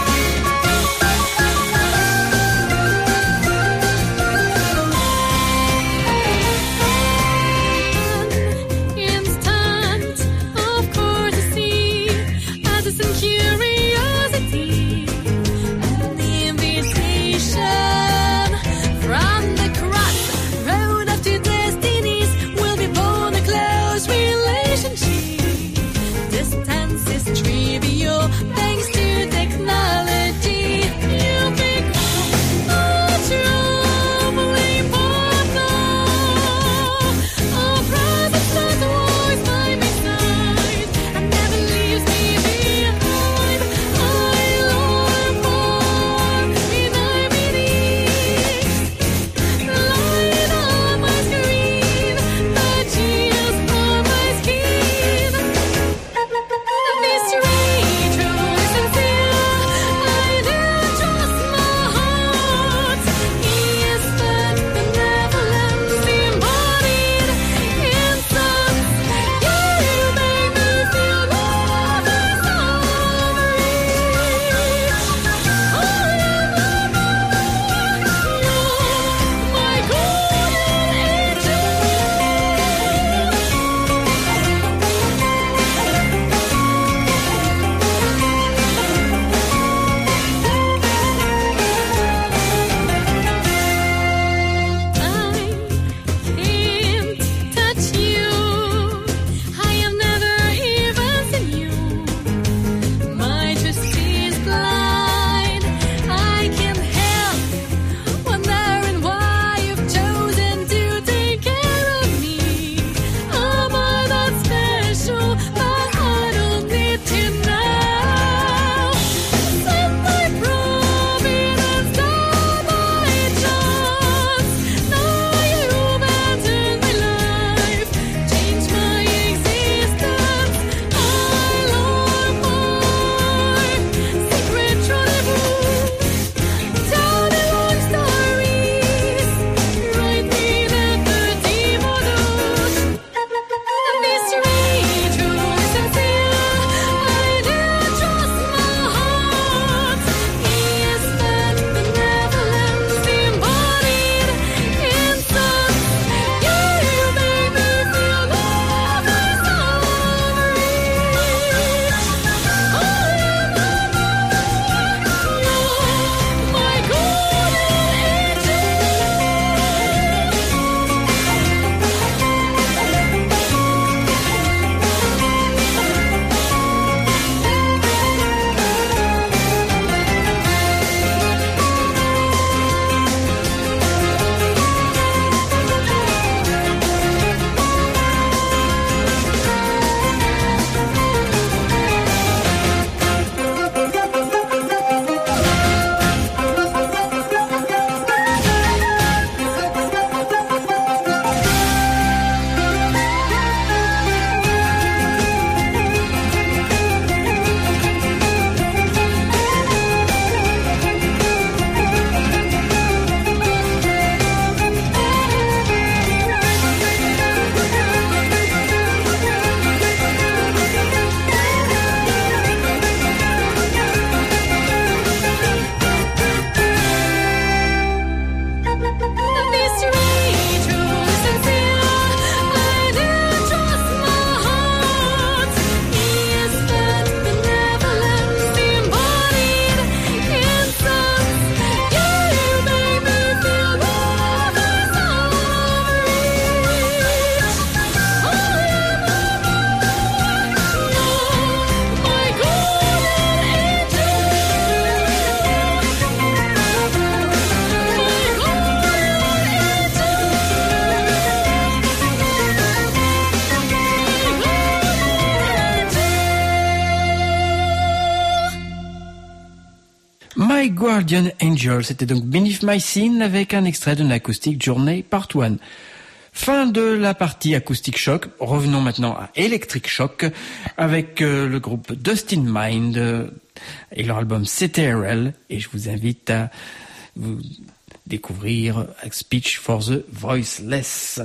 Guardian Angel, c'était donc Beneath My Sin avec un extrait d'une Acoustic Journey Part 1. Fin de la partie Acoustic Shock. Revenons maintenant à Electric Shock avec le groupe Dust in Mind et leur album CTRL. Et je vous invite à vous découvrir Speech for the Voiceless.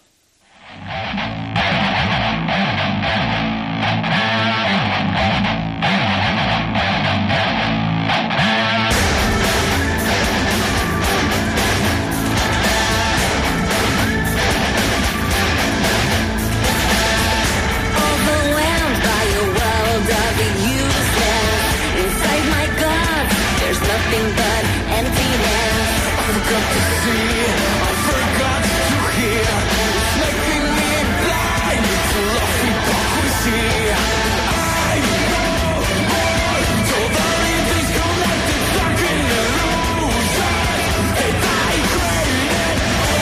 Nothing but emptiness. I forgot to see, I forgot to hear. It's making me blind to love hypocrisy. I know more. So very disconnected, stuck in illusion that I created.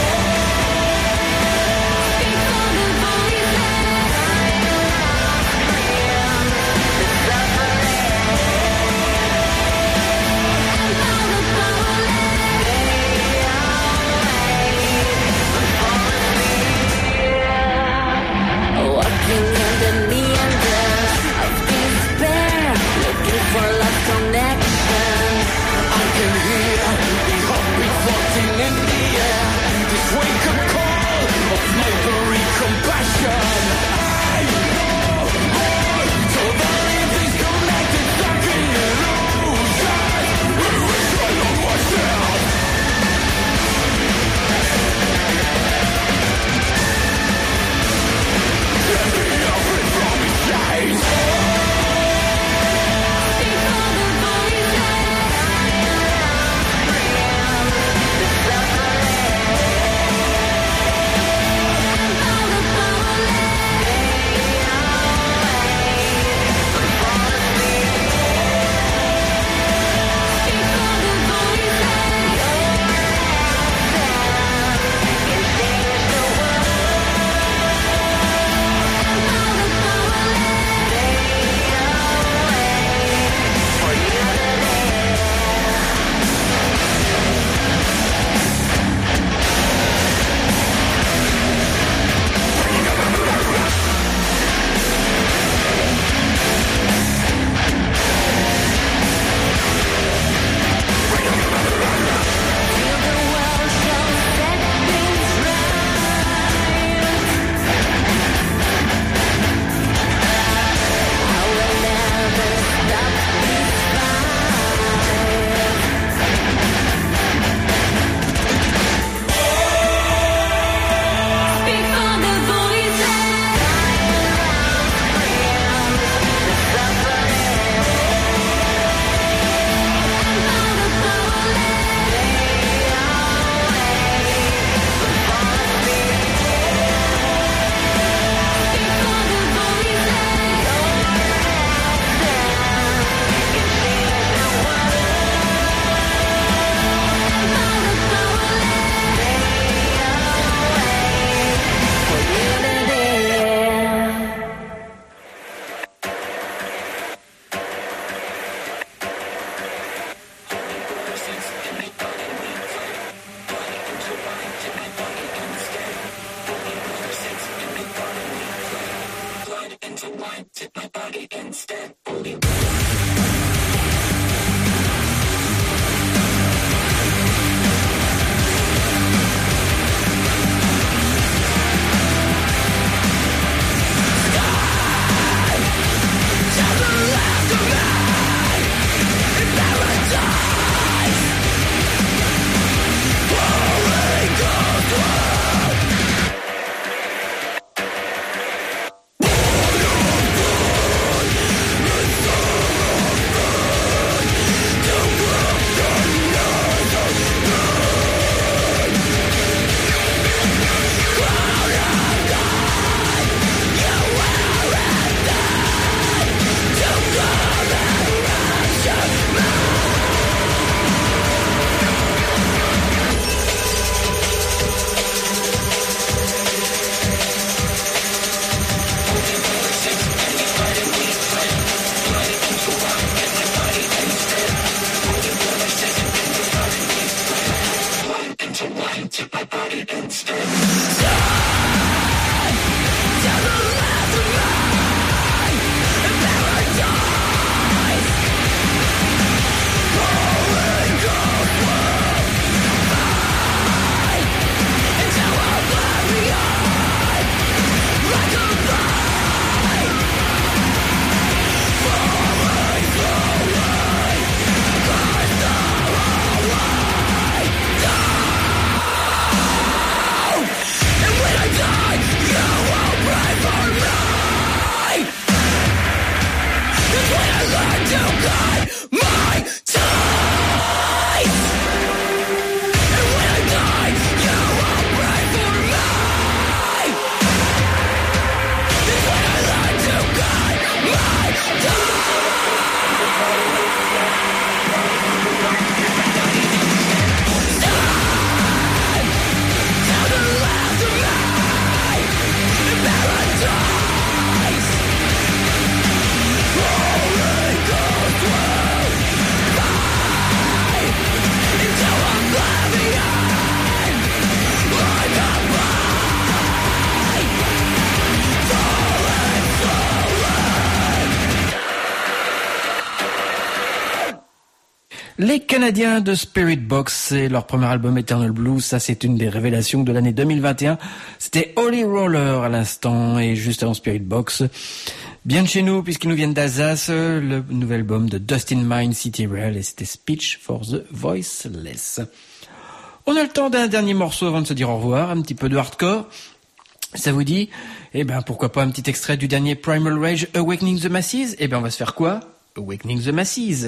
Before the voices, the suffering. Walking in the meanders of despair, looking for lost connection. I can hear the heartbeat floating in the air. This wake-up call of neighboring compassion. I know more. So very disconnected, stuck in illusion. I wish I know myself. Les Canadiens de Spirit Box, c'est leur premier album Eternal Blue. Ça, c'est une des révélations de l'année 2021. C'était Holy Roller à l'instant et juste avant Spirit Box. Bien de chez nous, puisqu'ils nous viennent d'Alsace, le nouvel album de Dustin Mine, City Rail, et c'était Speech for the Voiceless. On a le temps d'un dernier morceau avant de se dire au revoir, un petit peu de hardcore. Ça vous dit? Eh ben, pourquoi pas un petit extrait du dernier Primal Rage, Awakening the Masses? Eh ben, on va se faire quoi? Awakening the Masses.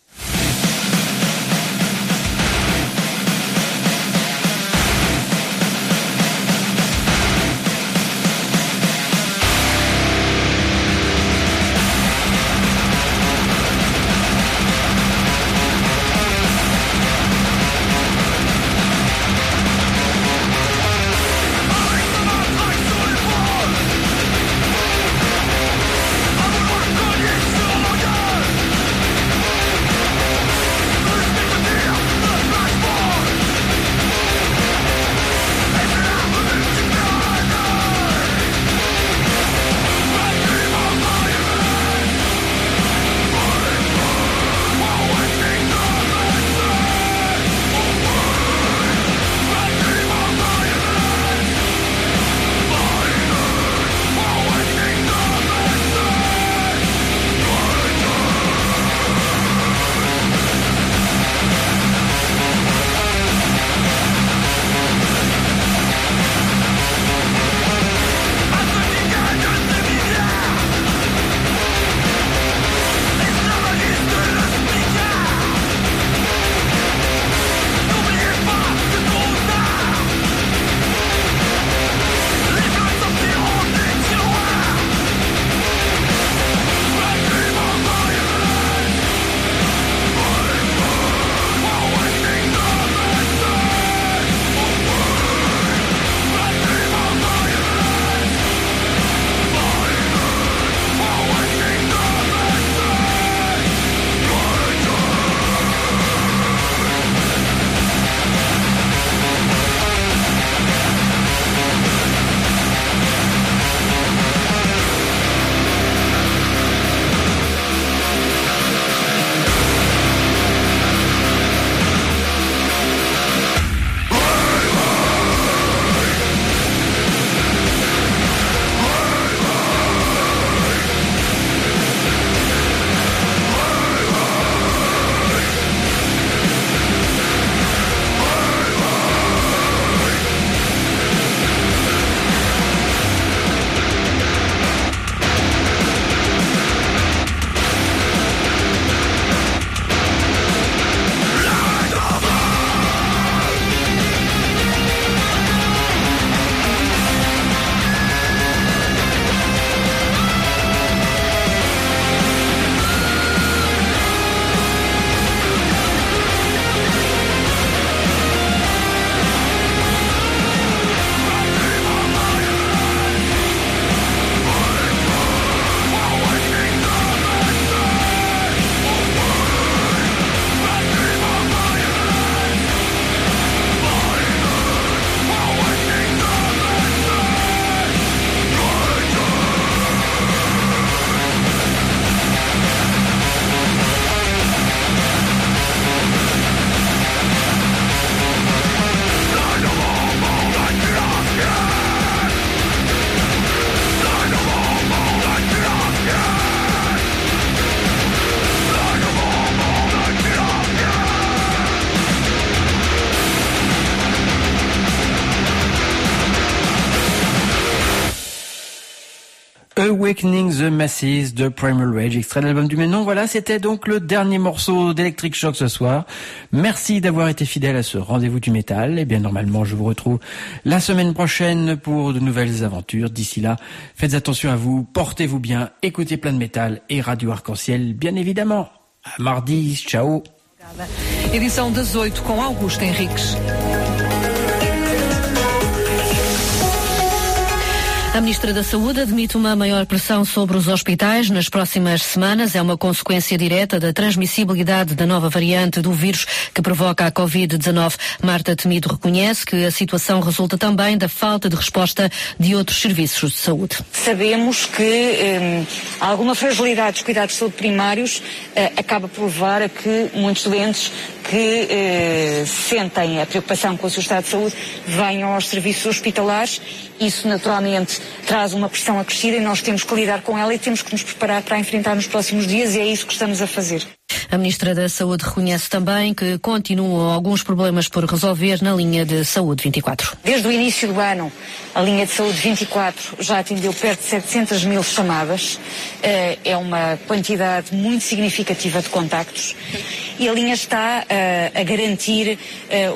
Awakening the Masses de Primal Rage, extrait de l'album du même nom. Voilà, c'était donc le dernier morceau d'Electric Shock ce soir. Merci d'avoir été fidèle à ce rendez-vous du métal. Et bien normalement, je vous retrouve la semaine prochaine pour de nouvelles aventures. D'ici là, faites attention à vous, portez-vous bien, écoutez plein de métal et Radio Arc-en-Ciel, bien évidemment. À mardi, ciao. Edição das 8 com Augusto Henriques. A Ministra da Saúde admite uma maior pressão sobre os hospitais nas próximas semanas. É uma consequência direta da transmissibilidade da nova variante do vírus que provoca a Covid-19. Marta Temido reconhece que a situação resulta também da falta de resposta de outros serviços de saúde. Sabemos que alguma fragilidade dos cuidados de saúde primários acaba por levar a que muitos doentes que sentem a preocupação com o seu estado de saúde venham aos serviços hospitalares. Isso naturalmente traz uma pressão acrescida e nós temos que lidar com ela e temos que nos preparar para a enfrentar nos próximos dias e é isso que estamos a fazer. A Ministra da Saúde reconhece também que continuam alguns problemas por resolver na linha de Saúde 24. Desde o início do ano, a linha de Saúde 24 já atendeu perto de 700 mil chamadas. É uma quantidade muito significativa de contactos e a linha está a garantir